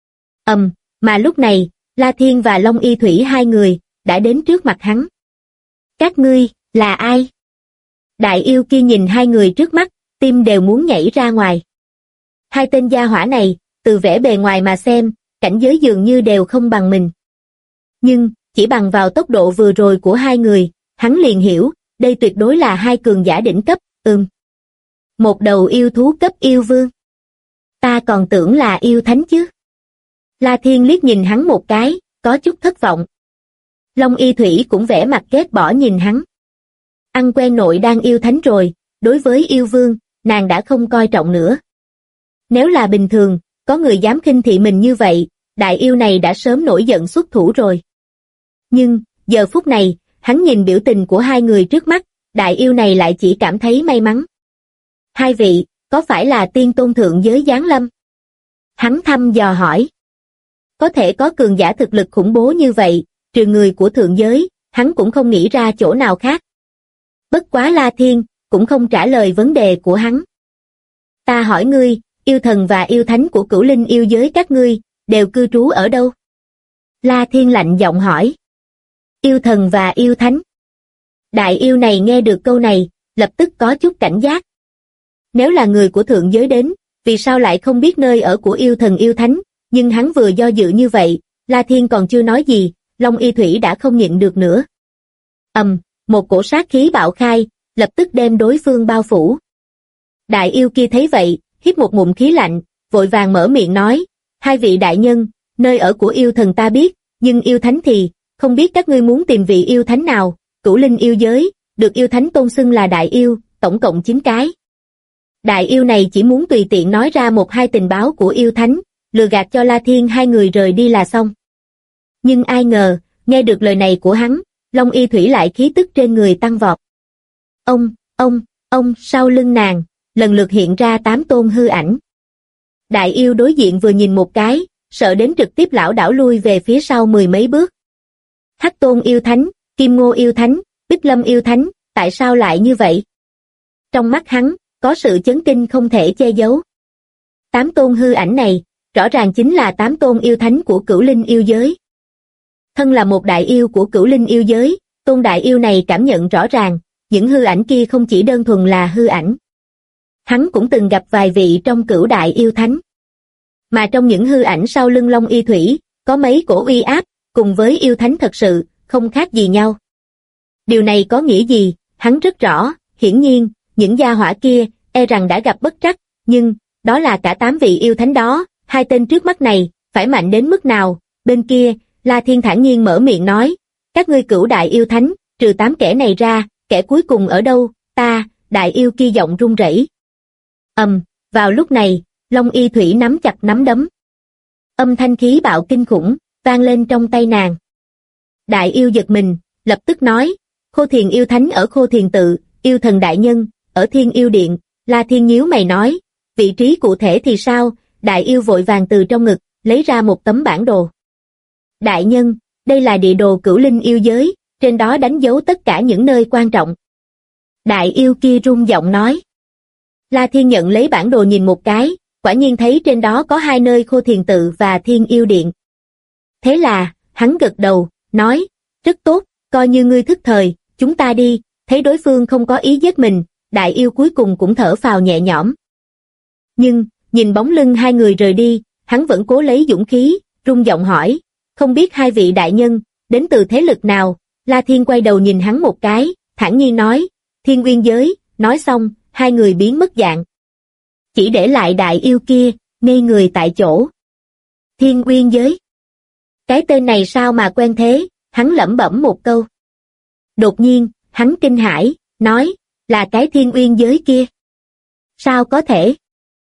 Mà lúc này, La Thiên và Long Y Thủy hai người, đã đến trước mặt hắn. Các ngươi, là ai? Đại yêu kia nhìn hai người trước mắt, tim đều muốn nhảy ra ngoài. Hai tên gia hỏa này, từ vẻ bề ngoài mà xem, cảnh giới dường như đều không bằng mình. Nhưng, chỉ bằng vào tốc độ vừa rồi của hai người, hắn liền hiểu, đây tuyệt đối là hai cường giả đỉnh cấp. Một đầu yêu thú cấp yêu vương. Ta còn tưởng là yêu thánh chứ. La Thiên liếc nhìn hắn một cái, có chút thất vọng. Long Y Thủy cũng vẻ mặt ghét bỏ nhìn hắn. Ăn quen nội đan yêu thánh rồi, đối với yêu vương, nàng đã không coi trọng nữa. Nếu là bình thường, có người dám khinh thị mình như vậy, đại yêu này đã sớm nổi giận xuất thủ rồi. Nhưng, giờ phút này, hắn nhìn biểu tình của hai người trước mắt, đại yêu này lại chỉ cảm thấy may mắn. Hai vị, có phải là tiên tôn thượng giới giáng lâm? Hắn thăm dò hỏi. Có thể có cường giả thực lực khủng bố như vậy, trừ người của thượng giới, hắn cũng không nghĩ ra chỗ nào khác. Bất quá La Thiên, cũng không trả lời vấn đề của hắn. Ta hỏi ngươi, yêu thần và yêu thánh của Cửu Linh yêu giới các ngươi, đều cư trú ở đâu? La Thiên lạnh giọng hỏi. Yêu thần và yêu thánh. Đại yêu này nghe được câu này, lập tức có chút cảnh giác. Nếu là người của thượng giới đến, vì sao lại không biết nơi ở của yêu thần yêu thánh? Nhưng hắn vừa do dự như vậy, La Thiên còn chưa nói gì, Long Y Thủy đã không nhịn được nữa. Một cổ sát khí bạo khai, lập tức đem đối phương bao phủ. Đại yêu kia thấy vậy, hít một ngụm khí lạnh, vội vàng mở miệng nói, hai vị đại nhân, nơi ở của yêu thần ta biết, nhưng yêu thánh thì, không biết các ngươi muốn tìm vị yêu thánh nào. Cửu Linh yêu giới, được yêu thánh tôn xưng là đại yêu, tổng cộng 9 cái. Đại yêu này chỉ muốn tùy tiện nói ra một hai tình báo của yêu thánh, lừa gạt cho La Thiên hai người rời đi là xong. Nhưng ai ngờ, nghe được lời này của hắn, Long Y Thủy lại khí tức trên người tăng vọt. Ông, sau lưng nàng, lần lượt hiện ra 8 tôn hư ảnh. Đại yêu đối diện vừa nhìn một cái, sợ đến trực tiếp lảo đảo lui về phía sau 10 mấy bước. Hắc Tôn yêu thánh, Kim Ngô yêu thánh, Bích Lâm yêu thánh, tại sao lại như vậy? Trong mắt hắn, có sự chấn kinh không thể che giấu. 8 tôn hư ảnh này, rõ ràng chính là 8 tôn yêu thánh của Cửu Linh yêu giới. Thân là một đại yêu của Cửu Linh yêu giới, tôn đại yêu này cảm nhận rõ ràng, những hư ảnh kia không chỉ đơn thuần là hư ảnh. Hắn cũng từng gặp vài vị trong Cửu đại yêu thánh. Mà trong những hư ảnh sau lưng Long Y Thủy, có mấy cổ uy áp, cùng với yêu thánh thật sự, không khác gì nhau. Điều này có nghĩa gì, hắn rất rõ, hiển nhiên, những gia hỏa kia, e rằng đã gặp bất trắc, nhưng, đó là cả 8 vị yêu thánh đó, hai tên trước mắt này, phải mạnh đến mức nào? Bên kia, La Thiên thản nhiên mở miệng nói, các ngươi Cửu đại yêu thánh, trừ 8 kẻ này ra, kẻ cuối cùng ở đâu? Ta, đại yêu kia giọng run rẩy. Vào lúc này, Long Y Thủy nắm chặt nắm đấm. Âm thanh khí bạo kinh khủng, vang lên trong tay nàng. Đại yêu giật mình, lập tức nói, Khô Thiền yêu thánh ở Khô Thiền tự, yêu thần đại nhân, ở Thiên Yêu Điện. La Thiên nhíu mày nói, vị trí cụ thể thì sao? Đại yêu vội vàng từ trong ngực, lấy ra một tấm bản đồ. Đại nhân, đây là địa đồ cửu linh yêu giới, trên đó đánh dấu tất cả những nơi quan trọng. Đại yêu kia rung giọng nói. La Thiên nhận lấy bản đồ nhìn một cái, quả nhiên thấy trên đó có 2 nơi Khô Thiền tự và Thiên Yêu Điện. Thế là, hắn gật đầu, nói, rất tốt, coi như ngươi thức thời, chúng ta đi. Thấy đối phương không có ý giết mình, đại yêu cuối cùng cũng thở phào nhẹ nhõm. Nhưng, nhìn bóng lưng 2 người rời đi, hắn vẫn cố lấy dũng khí, rung giọng hỏi, không biết 2 vị đại nhân, đến từ thế lực nào? La Thiên quay đầu nhìn hắn một cái, thản nhiên nói, Thiên Uyên giới. Nói xong, 2 người biến mất dạng. Chỉ để lại đại yêu kia, ngây người tại chỗ. Thiên Uyên giới. Cái tên này sao mà quen thế? Hắn lẩm bẩm một câu. Đột nhiên, hắn kinh hãi, nói, là cái Thiên Uyên giới kia. Sao có thể?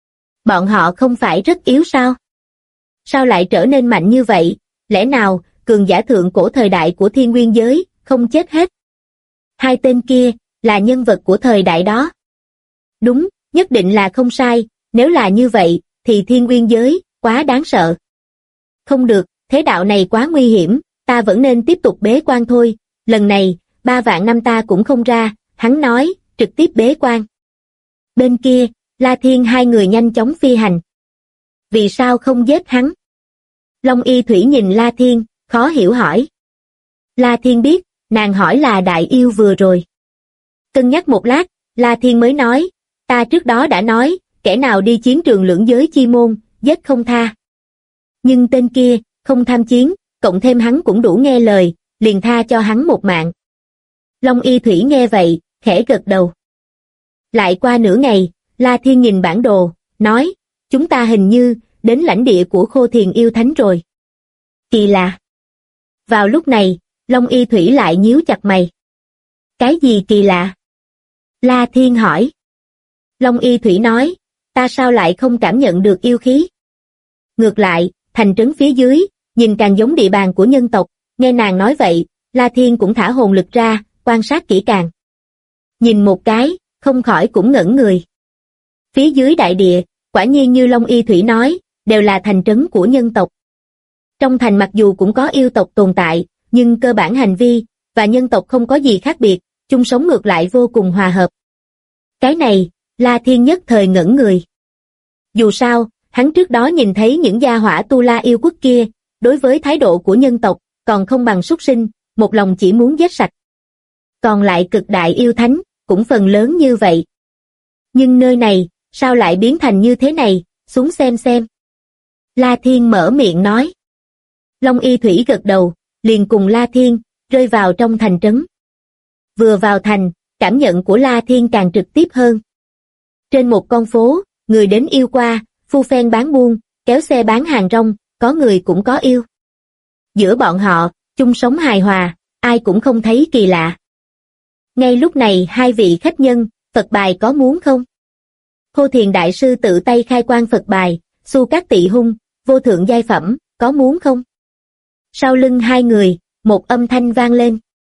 Bọn họ không phải rất yếu sao? Sao lại trở nên mạnh như vậy? Lẽ nào, cường giả thượng cổ thời đại của Thiên Uyên giới, không chết hết? 2 tên kia, là nhân vật của thời đại đó. Đúng, nhất định là không sai, nếu là như vậy, thì Thiên Uyên giới, quá đáng sợ. Không được, thế đạo này quá nguy hiểm, ta vẫn nên tiếp tục bế quan thôi, lần này, 3 vạn năm ta cũng không ra, hắn nói, trực tiếp bế quan. Bên kia, La Thiên 2 người nhanh chóng phi hành. Vì sao không giết hắn? Long Y Thủy nhìn La Thiên, khó hiểu hỏi. La Thiên biết, nàng hỏi là đại yêu vừa rồi. Cân nhắc một lát, La Thiên mới nói, ta trước đó đã nói, kẻ nào đi chiến trường lưỡng giới chi môn, giết không tha. Nhưng tên kia, không tham chiến, cộng thêm hắn cũng đủ nghe lời, liền tha cho hắn một mạng. Long Y Thủy nghe vậy, khẽ gật đầu. Lại qua nửa ngày, La Thiên nhìn bản đồ, nói, chúng ta hình như, đến lãnh địa của Khô Thiền yêu thánh rồi. Kỳ lạ. Vào lúc này, Long Y Thủy lại nhíu chặt mày. Cái gì kỳ lạ? La Thiên hỏi. Long Y Thủy nói, ta sao lại không cảm nhận được yêu khí? Ngược lại, thành trấn phía dưới, nhìn càng giống địa bàn của nhân tộc, nghe nàng nói vậy, La Thiên cũng thả hồn lực ra, quan sát kỹ càng. Nhìn một cái, không khỏi cũng ngẩn người. Phía dưới đại địa, quả nhiên như Long Y Thủy nói, đều là thành trấn của nhân tộc. Trong thành mặc dù cũng có yêu tộc tồn tại, nhưng cơ bản hành vi, và nhân tộc không có gì khác biệt, chung sống ngược lại vô cùng hòa hợp. Cái này, La Thiên nhất thời ngẩn người. Dù sao, hắn trước đó nhìn thấy những gia hỏa Tu La yêu quốc kia, đối với thái độ của nhân tộc, còn không bằng súc sinh, một lòng chỉ muốn giết sạch. Còn lại cực đại yêu thánh, cũng phần lớn như vậy. Nhưng nơi này, sao lại biến thành như thế này, xuống xem xem. La Thiên mở miệng nói. Long Y Thủy gật đầu, liền cùng La Thiên, rơi vào trong thành trấn. Vừa vào thành, cảm nhận của La Thiên càng trực tiếp hơn. Trên một con phố, người đến yêu qua, phu phen bán buôn, kéo xe bán hàng rong, có người cũng có yêu. Giữa bọn họ, chung sống hài hòa, ai cũng không thấy kỳ lạ. Ngay lúc này 2 vị khách nhân, Phật bài có muốn không? Khô Thiền Đại Sư tự tay khai quang Phật bài, Xu Cát Tị Hung, vô thượng giai phẩm, có muốn không? Sau lưng 2 người, một âm thanh vang lên.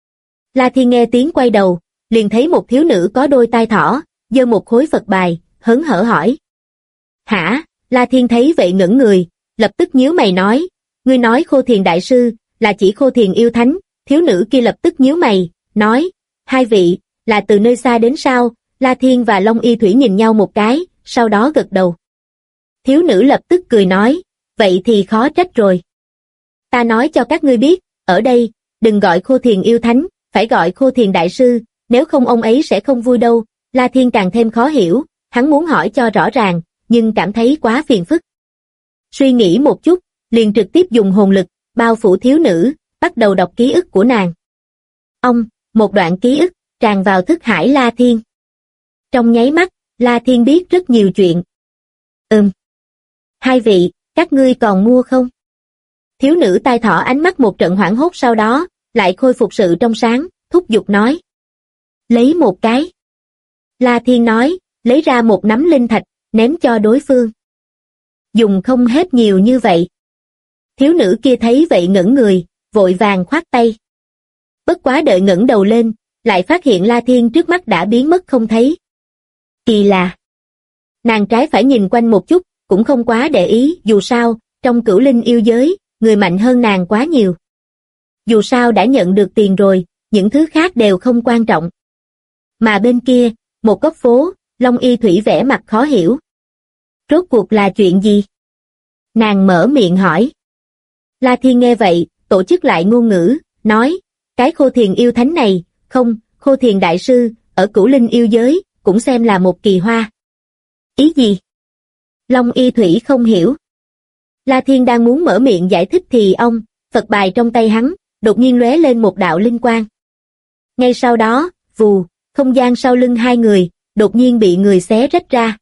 La Thiên nghe tiếng quay đầu, liền thấy một thiếu nữ có đôi tai thỏ, giơ một khối Phật bài, hớn hở hỏi. Hả? La Thiên thấy vậy ngẩn người, lập tức nhíu mày nói, ngươi nói Khô Thiền Đại Sư, là chỉ Khô Thiền yêu thánh, thiếu nữ kia lập tức nhíu mày, nói, 2 vị, là từ nơi xa đến sao? La Thiên và Long Y Thủy nhìn nhau một cái, sau đó gật đầu. Thiếu nữ lập tức cười nói, vậy thì khó trách rồi. Ta nói cho các ngươi biết, ở đây, đừng gọi Khô Thiền yêu thánh, phải gọi Khô Thiền Đại Sư, nếu không ông ấy sẽ không vui đâu. La Thiên càng thêm khó hiểu, hắn muốn hỏi cho rõ ràng, nhưng cảm thấy quá phiền phức. Suy nghĩ một chút, liền trực tiếp dùng hồn lực, bao phủ thiếu nữ, bắt đầu đọc ký ức của nàng. Một đoạn ký ức, tràn vào thức hải La Thiên. Trong nháy mắt, La Thiên biết rất nhiều chuyện. 2 vị, các ngươi còn mua không? Thiếu nữ tai thỏ ánh mắt một trận hoảng hốt sau đó, lại khôi phục sự trong sáng, thúc giục nói. Lấy một cái. La Thiên nói, lấy ra một nắm linh thạch, ném cho đối phương. Dùng không hết nhiều như vậy. Thiếu nữ kia thấy vậy ngẩn người, vội vàng khoát tay. Bất quá đợi ngẩng đầu lên, lại phát hiện La Thiên trước mắt đã biến mất không thấy. Kỳ lạ. Nàng trái phải nhìn quanh một chút, cũng không quá để ý, dù sao, trong cửu linh yêu giới, người mạnh hơn nàng quá nhiều. Dù sao đã nhận được tiền rồi, những thứ khác đều không quan trọng. Mà bên kia, một góc phố, Long Y Thủy vẻ mặt khó hiểu. Rốt cuộc là chuyện gì? Nàng mở miệng hỏi. La Thiên nghe vậy, tổ chức lại ngôn ngữ, nói, cái Khô Thiền yêu thánh này, không, Khô Thiền đại sư, ở cửu linh yêu giới, cũng xem là một kỳ hoa. Ý gì? Long Y Thủy không hiểu. La Thiên đang muốn mở miệng giải thích thì ông, Phật bài trong tay hắn, đột nhiên lóe lên một đạo linh quang. Ngay sau đó, vù, không gian sau lưng hai người, đột nhiên bị người xé rách ra.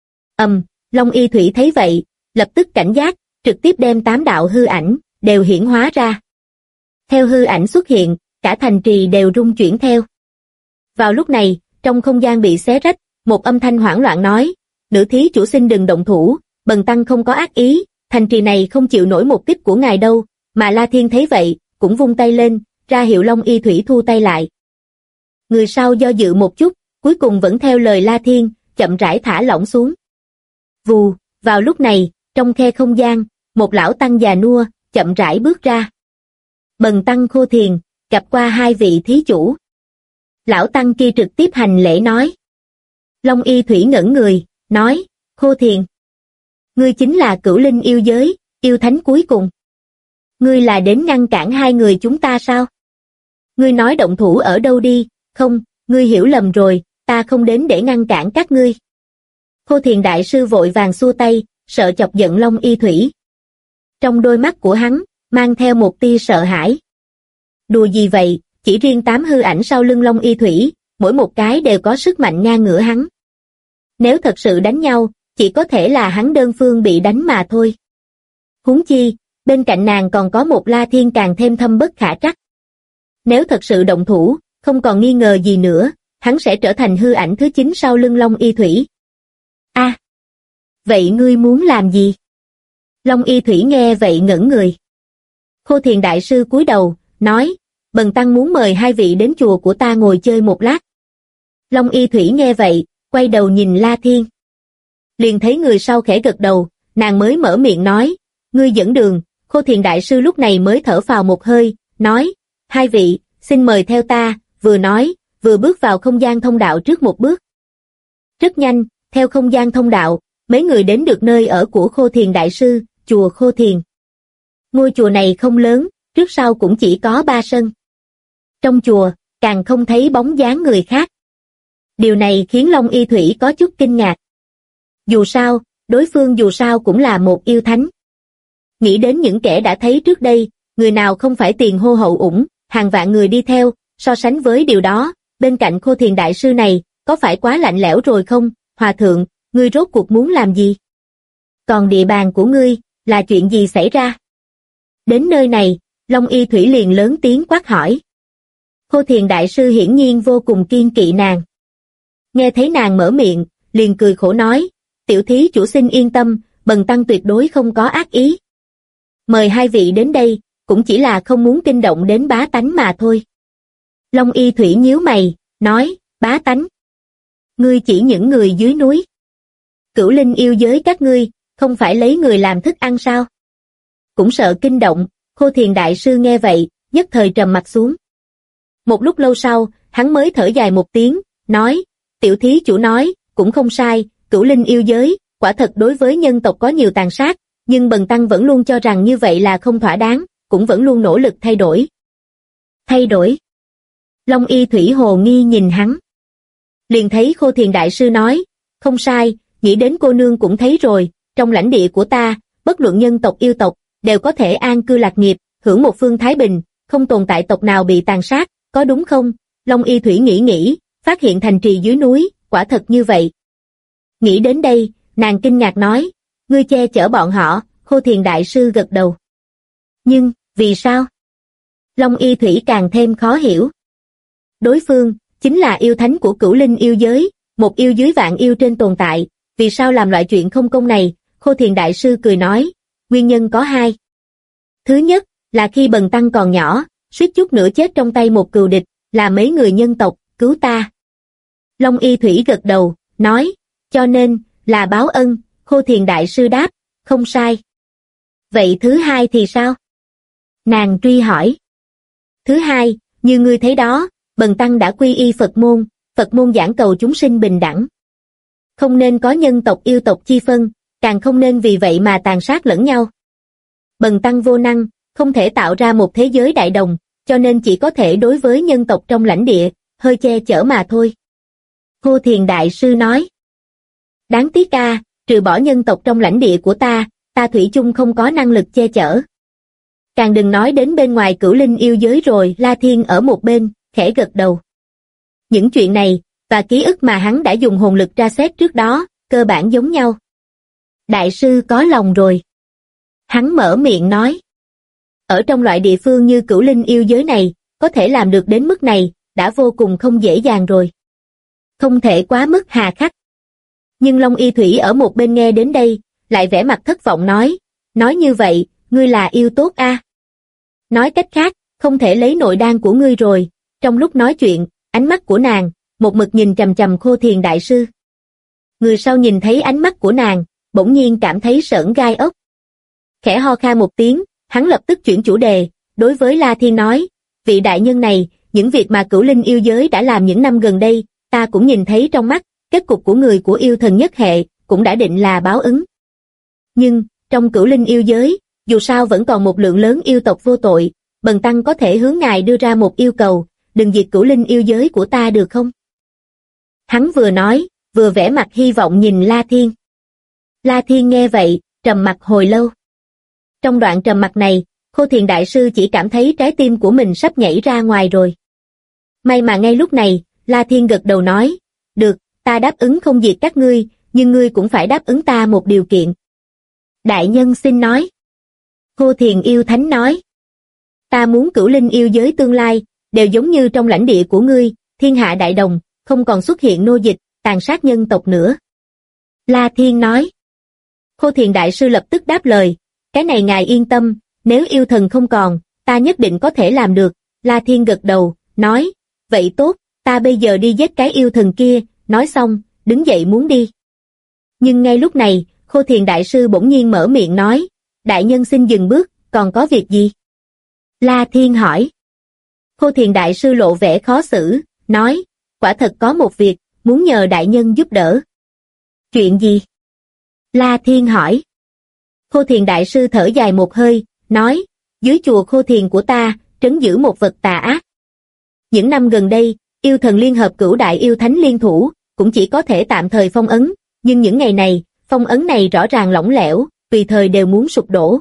Long Y Thủy thấy vậy, lập tức cảnh giác, trực tiếp đem 8 đạo hư ảnh, đều hiển hóa ra. Theo hư ảnh xuất hiện, cả thành trì đều rung chuyển theo. Vào lúc này, trong không gian bị xé rách, một âm thanh hoảng loạn nói, nữ thí chủ xin đừng động thủ, bần tăng không có ác ý, thành trì này không chịu nổi một kích của ngài đâu, mà La Thiên thấy vậy, cũng vung tay lên, ra hiệu Long Y Thủy thu tay lại. Người sau do dự một chút, cuối cùng vẫn theo lời La Thiên, chậm rãi thả lỏng xuống. Vù, vào lúc này, trong khe không gian, một lão tăng già nua, chậm rãi bước ra. Bần tăng Khô Thiền, gặp qua hai vị thí chủ. Lão tăng kia trực tiếp hành lễ nói. Long Y Thủy ngẩn người, nói, Khô Thiền. Ngươi chính là cửu linh yêu giới, yêu thánh cuối cùng. Ngươi là đến ngăn cản hai người chúng ta sao? Ngươi nói động thủ ở đâu đi, không, ngươi hiểu lầm rồi, ta không đến để ngăn cản các ngươi. Khô Thiền đại sư vội vàng xua tay, sợ chọc giận Long Y Thủy. Trong đôi mắt của hắn, mang theo một tia sợ hãi. Đùa gì vậy, chỉ riêng 8 hư ảnh sau lưng Long Y Thủy, mỗi một cái đều có sức mạnh ngang ngửa hắn. Nếu thật sự đánh nhau, chỉ có thể là hắn đơn phương bị đánh mà thôi. Huống chi, bên cạnh nàng còn có một La Thiên càng thêm thâm bất khả trắc. Nếu thật sự động thủ, không còn nghi ngờ gì nữa, hắn sẽ trở thành hư ảnh thứ 9 sau lưng Long Y Thủy. Vậy ngươi muốn làm gì? Long Y Thủy nghe vậy ngẩn người. Khô Thiền đại sư cúi đầu, nói, bần tăng muốn mời hai vị đến chùa của ta ngồi chơi một lát. Long Y Thủy nghe vậy, quay đầu nhìn La Thiên. Liền thấy người sau khẽ gật đầu, nàng mới mở miệng nói, ngươi dẫn đường. Khô Thiền đại sư lúc này mới thở phào một hơi, nói, hai vị, xin mời theo ta, vừa nói, vừa bước vào không gian thông đạo trước một bước. Rất nhanh, theo không gian thông đạo, mấy người đến được nơi ở của Khô Thiền đại sư, chùa Khô Thiền. Ngôi chùa này không lớn, trước sau cũng chỉ có 3 sân. Trong chùa, càng không thấy bóng dáng người khác. Điều này khiến Long Y Thủy có chút kinh ngạc. Dù sao, đối phương dù sao cũng là một yêu thánh. Nghĩ đến những kẻ đã thấy trước đây, người nào không phải tiền hô hậu ủng, hàng vạn người đi theo, so sánh với điều đó, bên cạnh Khô Thiền đại sư này, có phải quá lạnh lẽo rồi không? Hòa thượng, ngươi rốt cuộc muốn làm gì? Còn địa bàn của ngươi, là chuyện gì xảy ra? Đến nơi này, Long Y Thủy liền lớn tiếng quát hỏi. Khô Thiền đại sư hiển nhiên vô cùng kiên kỵ nàng. Nghe thấy nàng mở miệng, liền cười khổ nói, tiểu thí chủ xin yên tâm, bần tăng tuyệt đối không có ác ý. Mời hai vị đến đây, cũng chỉ là không muốn kinh động đến bá tánh mà thôi. Long Y Thủy nhíu mày, nói, bá tánh. Ngươi chỉ những người dưới núi. Cửu linh yêu giới các ngươi, không phải lấy người làm thức ăn sao? Cũng sợ kinh động, Khô Thiền đại sư nghe vậy, nhất thời trầm mặt xuống. Một lúc lâu sau, hắn mới thở dài một tiếng, nói, tiểu thí chủ nói, cũng không sai, cửu linh yêu giới, quả thật đối với nhân tộc có nhiều tàn sát, nhưng bần tăng vẫn luôn cho rằng như vậy là không thỏa đáng, cũng vẫn luôn nỗ lực thay đổi. Thay đổi? Long Y Thủy hồ nghi nhìn hắn. Liền thấy Khô Thiền đại sư nói, không sai, nghĩ đến cô nương cũng thấy rồi, trong lãnh địa của ta, bất luận nhân tộc yêu tộc, đều có thể an cư lạc nghiệp, hưởng một phương thái bình, không tồn tại tộc nào bị tàn sát, có đúng không? Long Y Thủy nghĩ, phát hiện thành trì dưới núi, quả thật như vậy. Nghĩ đến đây, nàng kinh ngạc nói, ngươi che chở bọn họ, Khô Thiền đại sư gật đầu. Nhưng, vì sao? Long Y Thủy càng thêm khó hiểu. Đối phương, chính là yêu thánh của cửu linh yêu giới, một yêu dưới vạn yêu trên tồn tại, vì sao làm loại chuyện không công này, Khô Thiền Đại Sư cười nói, nguyên nhân có hai. Thứ nhất, là khi Bần Tăng còn nhỏ, suýt chút nữa chết trong tay một cừu địch, là mấy người nhân tộc, cứu ta. Long Y Thủy gật đầu, nói, cho nên, là báo ân. Khô Thiền Đại Sư đáp, không sai. Vậy thứ hai thì sao? Nàng truy hỏi. Thứ hai, như ngươi thấy đó, Bần Tăng đã quy y Phật môn giảng cầu chúng sinh bình đẳng. Không nên có nhân tộc yêu tộc chi phân, càng không nên vì vậy mà tàn sát lẫn nhau. Bần Tăng vô năng, không thể tạo ra một thế giới đại đồng, cho nên chỉ có thể đối với nhân tộc trong lãnh địa, hơi che chở mà thôi. Khô Thiền Đại Sư nói. Đáng tiếc a, trừ bỏ nhân tộc trong lãnh địa của ta thủy chung không có năng lực che chở. Càng đừng nói đến bên ngoài Cửu Linh yêu giới rồi. La Thiên ở một bên, khẽ gật đầu. Những chuyện này, và ký ức mà hắn đã dùng hồn lực tra xét trước đó, cơ bản giống nhau. Đại sư có lòng rồi. Hắn mở miệng nói. Ở trong loại địa phương như Cửu Linh yêu giới này, có thể làm được đến mức này, đã vô cùng không dễ dàng rồi. Không thể quá mức hà khắc. Nhưng Long Y Thủy ở một bên nghe đến đây, lại vẻ mặt thất vọng nói như vậy, ngươi là yêu tốt a. Nói cách khác, không thể lấy nội đan của ngươi rồi. Trong lúc nói chuyện, ánh mắt của nàng, một mực nhìn chằm chằm Khô Thiền Đại Sư. Người sau nhìn thấy ánh mắt của nàng, bỗng nhiên cảm thấy sởn gai ốc. Khẽ ho khan một tiếng, hắn lập tức chuyển chủ đề, đối với La Thiên nói, vị đại nhân này, những việc mà Cửu Linh yêu giới đã làm những năm gần đây, ta cũng nhìn thấy trong mắt, kết cục của người của yêu thần nhất hệ, cũng đã định là báo ứng. Nhưng, trong Cửu Linh yêu giới, dù sao vẫn còn một lượng lớn yêu tộc vô tội, Bần Tăng có thể hướng ngài đưa ra một yêu cầu, đừng diệt Cửu Linh yêu giới của ta được không? Hắn vừa nói, vừa vẻ mặt hy vọng nhìn La Thiên. La Thiên nghe vậy, trầm mặc hồi lâu. Trong đoạn trầm mặc này, Khô Thiền Đại Sư chỉ cảm thấy trái tim của mình sắp nhảy ra ngoài rồi. May mà ngay lúc này, La Thiên gật đầu nói, được, ta đáp ứng không diệt các ngươi, nhưng ngươi cũng phải đáp ứng ta một điều kiện. Đại nhân xin nói. Khô Thiền Yêu Thánh nói. Ta muốn Cửu Linh yêu giới tương lai, đều giống như trong lãnh địa của ngươi, thiên hạ đại đồng, không còn xuất hiện nô dịch, tàn sát nhân tộc nữa. La Thiên nói. Khô Thiền Đại Sư lập tức đáp lời, cái này ngài yên tâm, nếu yêu thần không còn, ta nhất định có thể làm được. La Thiên gật đầu, nói, vậy tốt, ta bây giờ đi giết cái yêu thần kia. Nói xong, đứng dậy muốn đi. Nhưng ngay lúc này, Khô Thiền Đại Sư bỗng nhiên mở miệng nói, đại nhân xin dừng bước, còn có việc gì? La Thiên hỏi. Khô Thiền Đại Sư lộ vẻ khó xử, nói, quả thật có một việc, muốn nhờ đại nhân giúp đỡ. Chuyện gì? La Thiên hỏi. Khô Thiền Đại Sư thở dài một hơi, nói, dưới chùa Khô Thiền của ta, trấn giữ một vật tà ác. Những năm gần đây, yêu thần liên hợp Cửu Đại Yêu Thánh liên thủ, cũng chỉ có thể tạm thời phong ấn, nhưng những ngày này, phong ấn này rõ ràng lỏng lẻo, tùy thời đều muốn sụp đổ.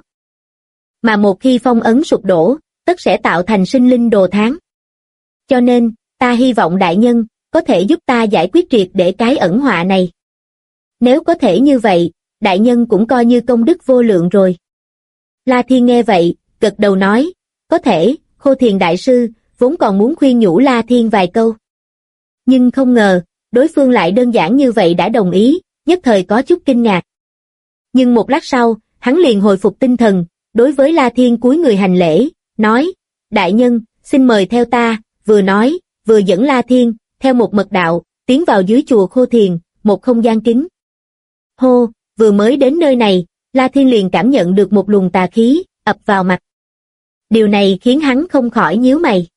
Mà một khi phong ấn sụp đổ, tất sẽ tạo thành sinh linh đồ thán. Cho nên, ta hy vọng đại nhân, có thể giúp ta giải quyết triệt để cái ẩn họa này. Nếu có thể như vậy, đại nhân cũng coi như công đức vô lượng rồi. La Thiên nghe vậy, gật đầu nói, có thể. Khô Thiền Đại Sư vốn còn muốn khuyên nhủ La Thiên vài câu. Nhưng không ngờ, đối phương lại đơn giản như vậy đã đồng ý, nhất thời có chút kinh ngạc. Nhưng một lát sau, hắn liền hồi phục tinh thần, đối với La Thiên cúi người hành lễ, nói, đại nhân, xin mời theo ta, vừa nói, vừa dẫn La Thiên, theo một mật đạo, tiến vào dưới chùa Khô Thiền, một không gian kín. Hô, vừa mới đến nơi này, La Thiên liền cảm nhận được một luồng tà khí, ập vào mặt. Điều này khiến hắn không khỏi nhíu mày.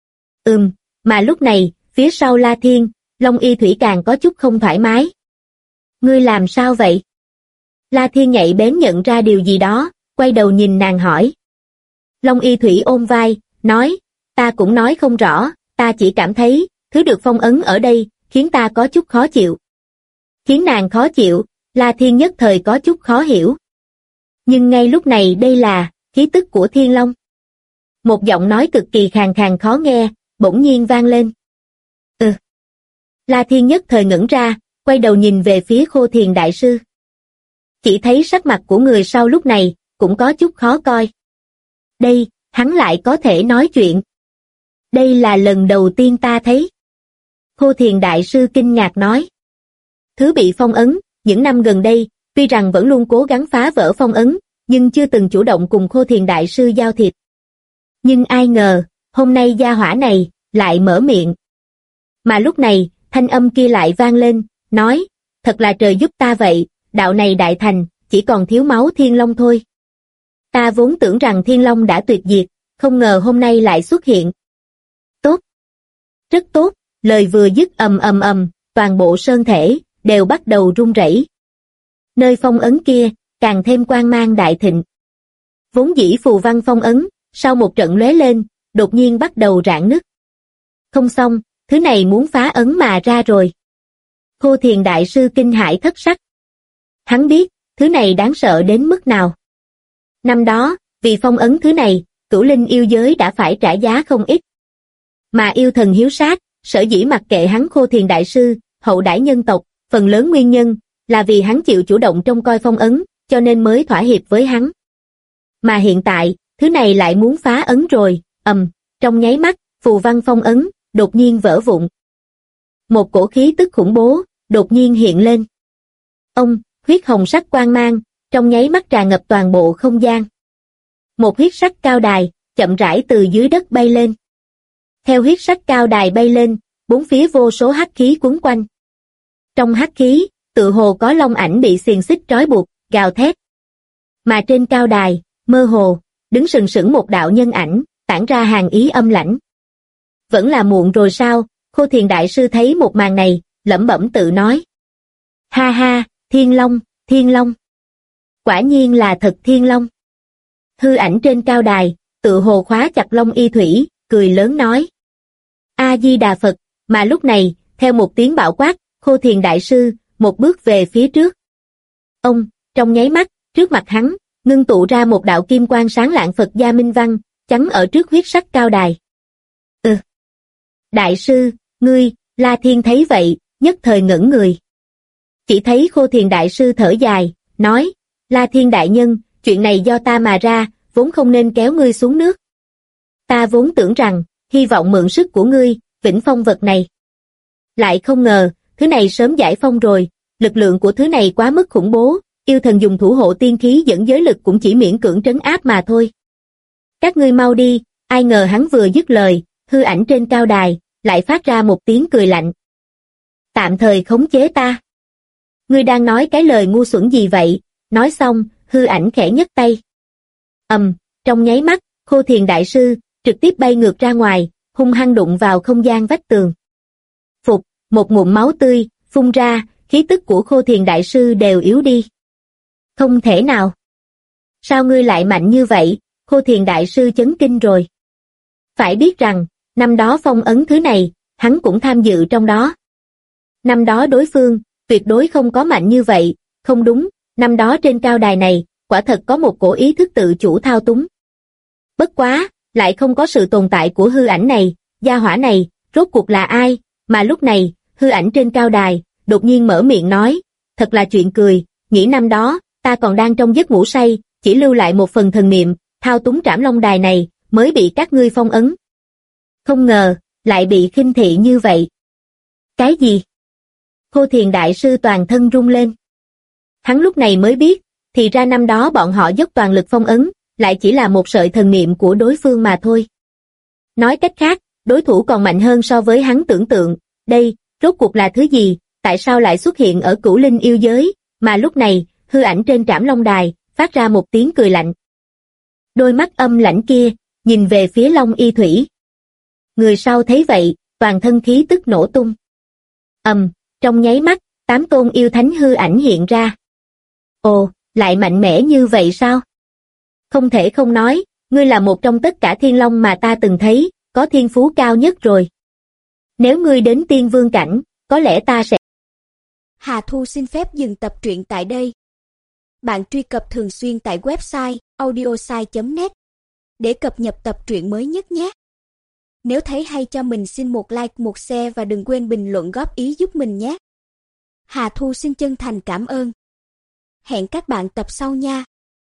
Mà lúc này, phía sau La Thiên, Long Y Thủy càng có chút không thoải mái. Ngươi làm sao vậy? La Thiên nhạy bén nhận ra điều gì đó, quay đầu nhìn nàng hỏi. Long Y Thủy ôm vai, nói, ta cũng nói không rõ, ta chỉ cảm thấy, thứ được phong ấn ở đây, khiến ta có chút khó chịu. Khiến nàng khó chịu, La Thiên nhất thời có chút khó hiểu. Nhưng ngay lúc này đây là, khí tức của Thiên Long. Một giọng nói cực kỳ khàn khàn khó nghe, bỗng nhiên vang lên. La Thiên nhất thời ngẩn ra, quay đầu nhìn về phía Khô Thiền Đại Sư. Chỉ thấy sắc mặt của người sau lúc này, cũng có chút khó coi. Đây, hắn lại có thể nói chuyện. Đây là lần đầu tiên ta thấy. Khô Thiền Đại Sư kinh ngạc nói. Thứ bị phong ấn, những năm gần đây, tuy rằng vẫn luôn cố gắng phá vỡ phong ấn, nhưng chưa từng chủ động cùng Khô Thiền Đại Sư giao thiệp. Nhưng ai ngờ, hôm nay gia hỏa này, lại mở miệng. Mà lúc này, thanh âm kia lại vang lên, nói, thật là trời giúp ta vậy, đạo này đại thành, chỉ còn thiếu máu Thiên Long thôi. Ta vốn tưởng rằng Thiên Long đã tuyệt diệt, không ngờ hôm nay lại xuất hiện. Tốt. Rất tốt, lời vừa dứt ầm ầm ầm, toàn bộ sơn thể, đều bắt đầu rung rẩy. Nơi phong ấn kia, càng thêm quang mang đại thịnh. Vốn dĩ phù văn phong ấn, sau một trận lóe lên, đột nhiên bắt đầu rạn nứt. Không xong, thứ này muốn phá ấn mà ra rồi. Khô Thiền Đại Sư kinh hãi thất sắc. Hắn biết, thứ này đáng sợ đến mức nào. Năm đó, vì phong ấn thứ này, Cửu Linh yêu giới đã phải trả giá không ít. Mà yêu thần hiếu sát, sở dĩ mặc kệ hắn Khô Thiền Đại Sư, hậu đãi nhân tộc, phần lớn nguyên nhân, là vì hắn chịu chủ động trông coi phong ấn, cho nên mới thỏa hiệp với hắn. Mà hiện tại, thứ này lại muốn phá ấn rồi, trong nháy mắt, phù văn phong ấn, đột nhiên vỡ vụn. Một cổ khí tức khủng bố, đột nhiên hiện lên. Huyết hồng sắc quang mang, trong nháy mắt tràn ngập toàn bộ không gian. Một huyết sắc cao đài, chậm rãi từ dưới đất bay lên. Theo huyết sắc cao đài bay lên, bốn phía vô số hắc khí quấn quanh. Trong hắc khí, tự hồ có long ảnh bị xiềng xích trói buộc, gào thét. Mà trên cao đài, mơ hồ, đứng sừng sững một đạo nhân ảnh, tản ra hàn ý âm lãnh. Vẫn là muộn rồi sao? Khô Thiền Đại Sư thấy một màn này, lẩm bẩm tự nói. Ha ha, Thiên Long, Thiên Long. Quả nhiên là thật Thiên Long. Hư ảnh trên cao đài, tự hồ khóa chặt Long Y Thủy, cười lớn nói. A-di-đà Phật, mà lúc này, theo một tiếng bạo quát, Khô Thiền Đại Sư, một bước về phía trước. Trong nháy mắt, trước mặt hắn, ngưng tụ ra một đạo kim quang sáng lạng Phật gia minh văn, chắn ở trước huyết sắc cao đài. Đại sư, ngươi, La Thiên thấy vậy, nhất thời ngẩn người. Chỉ thấy Khô Thiền Đại Sư thở dài, nói, La Thiên đại nhân, chuyện này do ta mà ra, vốn không nên kéo ngươi xuống nước. Ta vốn tưởng rằng, hy vọng mượn sức của ngươi, vĩnh phong vật này. Lại không ngờ, thứ này sớm giải phong rồi, lực lượng của thứ này quá mức khủng bố, yêu thần dùng thủ hộ tiên khí dẫn giới lực cũng chỉ miễn cưỡng trấn áp mà thôi. Các ngươi mau đi, ai ngờ hắn vừa dứt lời, hư ảnh trên cao đài, lại phát ra một tiếng cười lạnh. Tạm thời khống chế ta. Ngươi đang nói cái lời ngu xuẩn gì vậy? Nói xong, hư ảnh khẽ nhấc tay. Trong nháy mắt, Khô Thiền Đại Sư, trực tiếp bay ngược ra ngoài, hung hăng đụng vào không gian vách tường. Phục, một ngụm máu tươi, phun ra, khí tức của Khô Thiền Đại Sư đều yếu đi. Không thể nào. Sao ngươi lại mạnh như vậy? Khô Thiền Đại Sư chấn kinh rồi. Phải biết rằng, năm đó phong ấn thứ này, hắn cũng tham dự trong đó. Năm đó đối phương, tuyệt đối không có mạnh như vậy, không đúng, năm đó trên cao đài này, quả thật có một cổ ý thức tự chủ thao túng. Bất quá, lại không có sự tồn tại của hư ảnh này, gia hỏa này, rốt cuộc là ai, mà lúc này, hư ảnh trên cao đài, đột nhiên mở miệng nói, thật là chuyện cười, nghĩ năm đó, ta còn đang trong giấc ngủ say, chỉ lưu lại một phần thần niệm, thao túng Trảm Long Đài này, mới bị các ngươi phong ấn. Không ngờ, lại bị khinh thị như vậy. Cái gì? Khô Thiền Đại Sư toàn thân rung lên. Hắn lúc này mới biết, thì ra năm đó bọn họ dốc toàn lực phong ấn, lại chỉ là một sợi thần niệm của đối phương mà thôi. Nói cách khác, đối thủ còn mạnh hơn so với hắn tưởng tượng, đây, rốt cuộc là thứ gì, tại sao lại xuất hiện ở Cửu Linh yêu giới, mà lúc này, hư ảnh trên Trảm Long Đài, phát ra một tiếng cười lạnh. Đôi mắt âm lãnh kia, nhìn về phía Long Y Thủy. Người sau thấy vậy, toàn thân khí tức nổ tung. Trong nháy mắt, 8 tôn yêu thánh hư ảnh hiện ra. Ồ, lại mạnh mẽ như vậy sao? Không thể không nói, ngươi là một trong tất cả thiên long mà ta từng thấy, có thiên phú cao nhất rồi. Nếu ngươi đến tiên vương cảnh, có lẽ ta sẽ... Hà Thu xin phép dừng tập truyện tại đây. Bạn truy cập thường xuyên tại website audiosai.net để cập nhật tập truyện mới nhất nhé. Nếu thấy hay cho mình xin một like, một share và đừng quên bình luận góp ý giúp mình nhé. Hà Thu xin chân thành cảm ơn. Hẹn các bạn tập sau nha.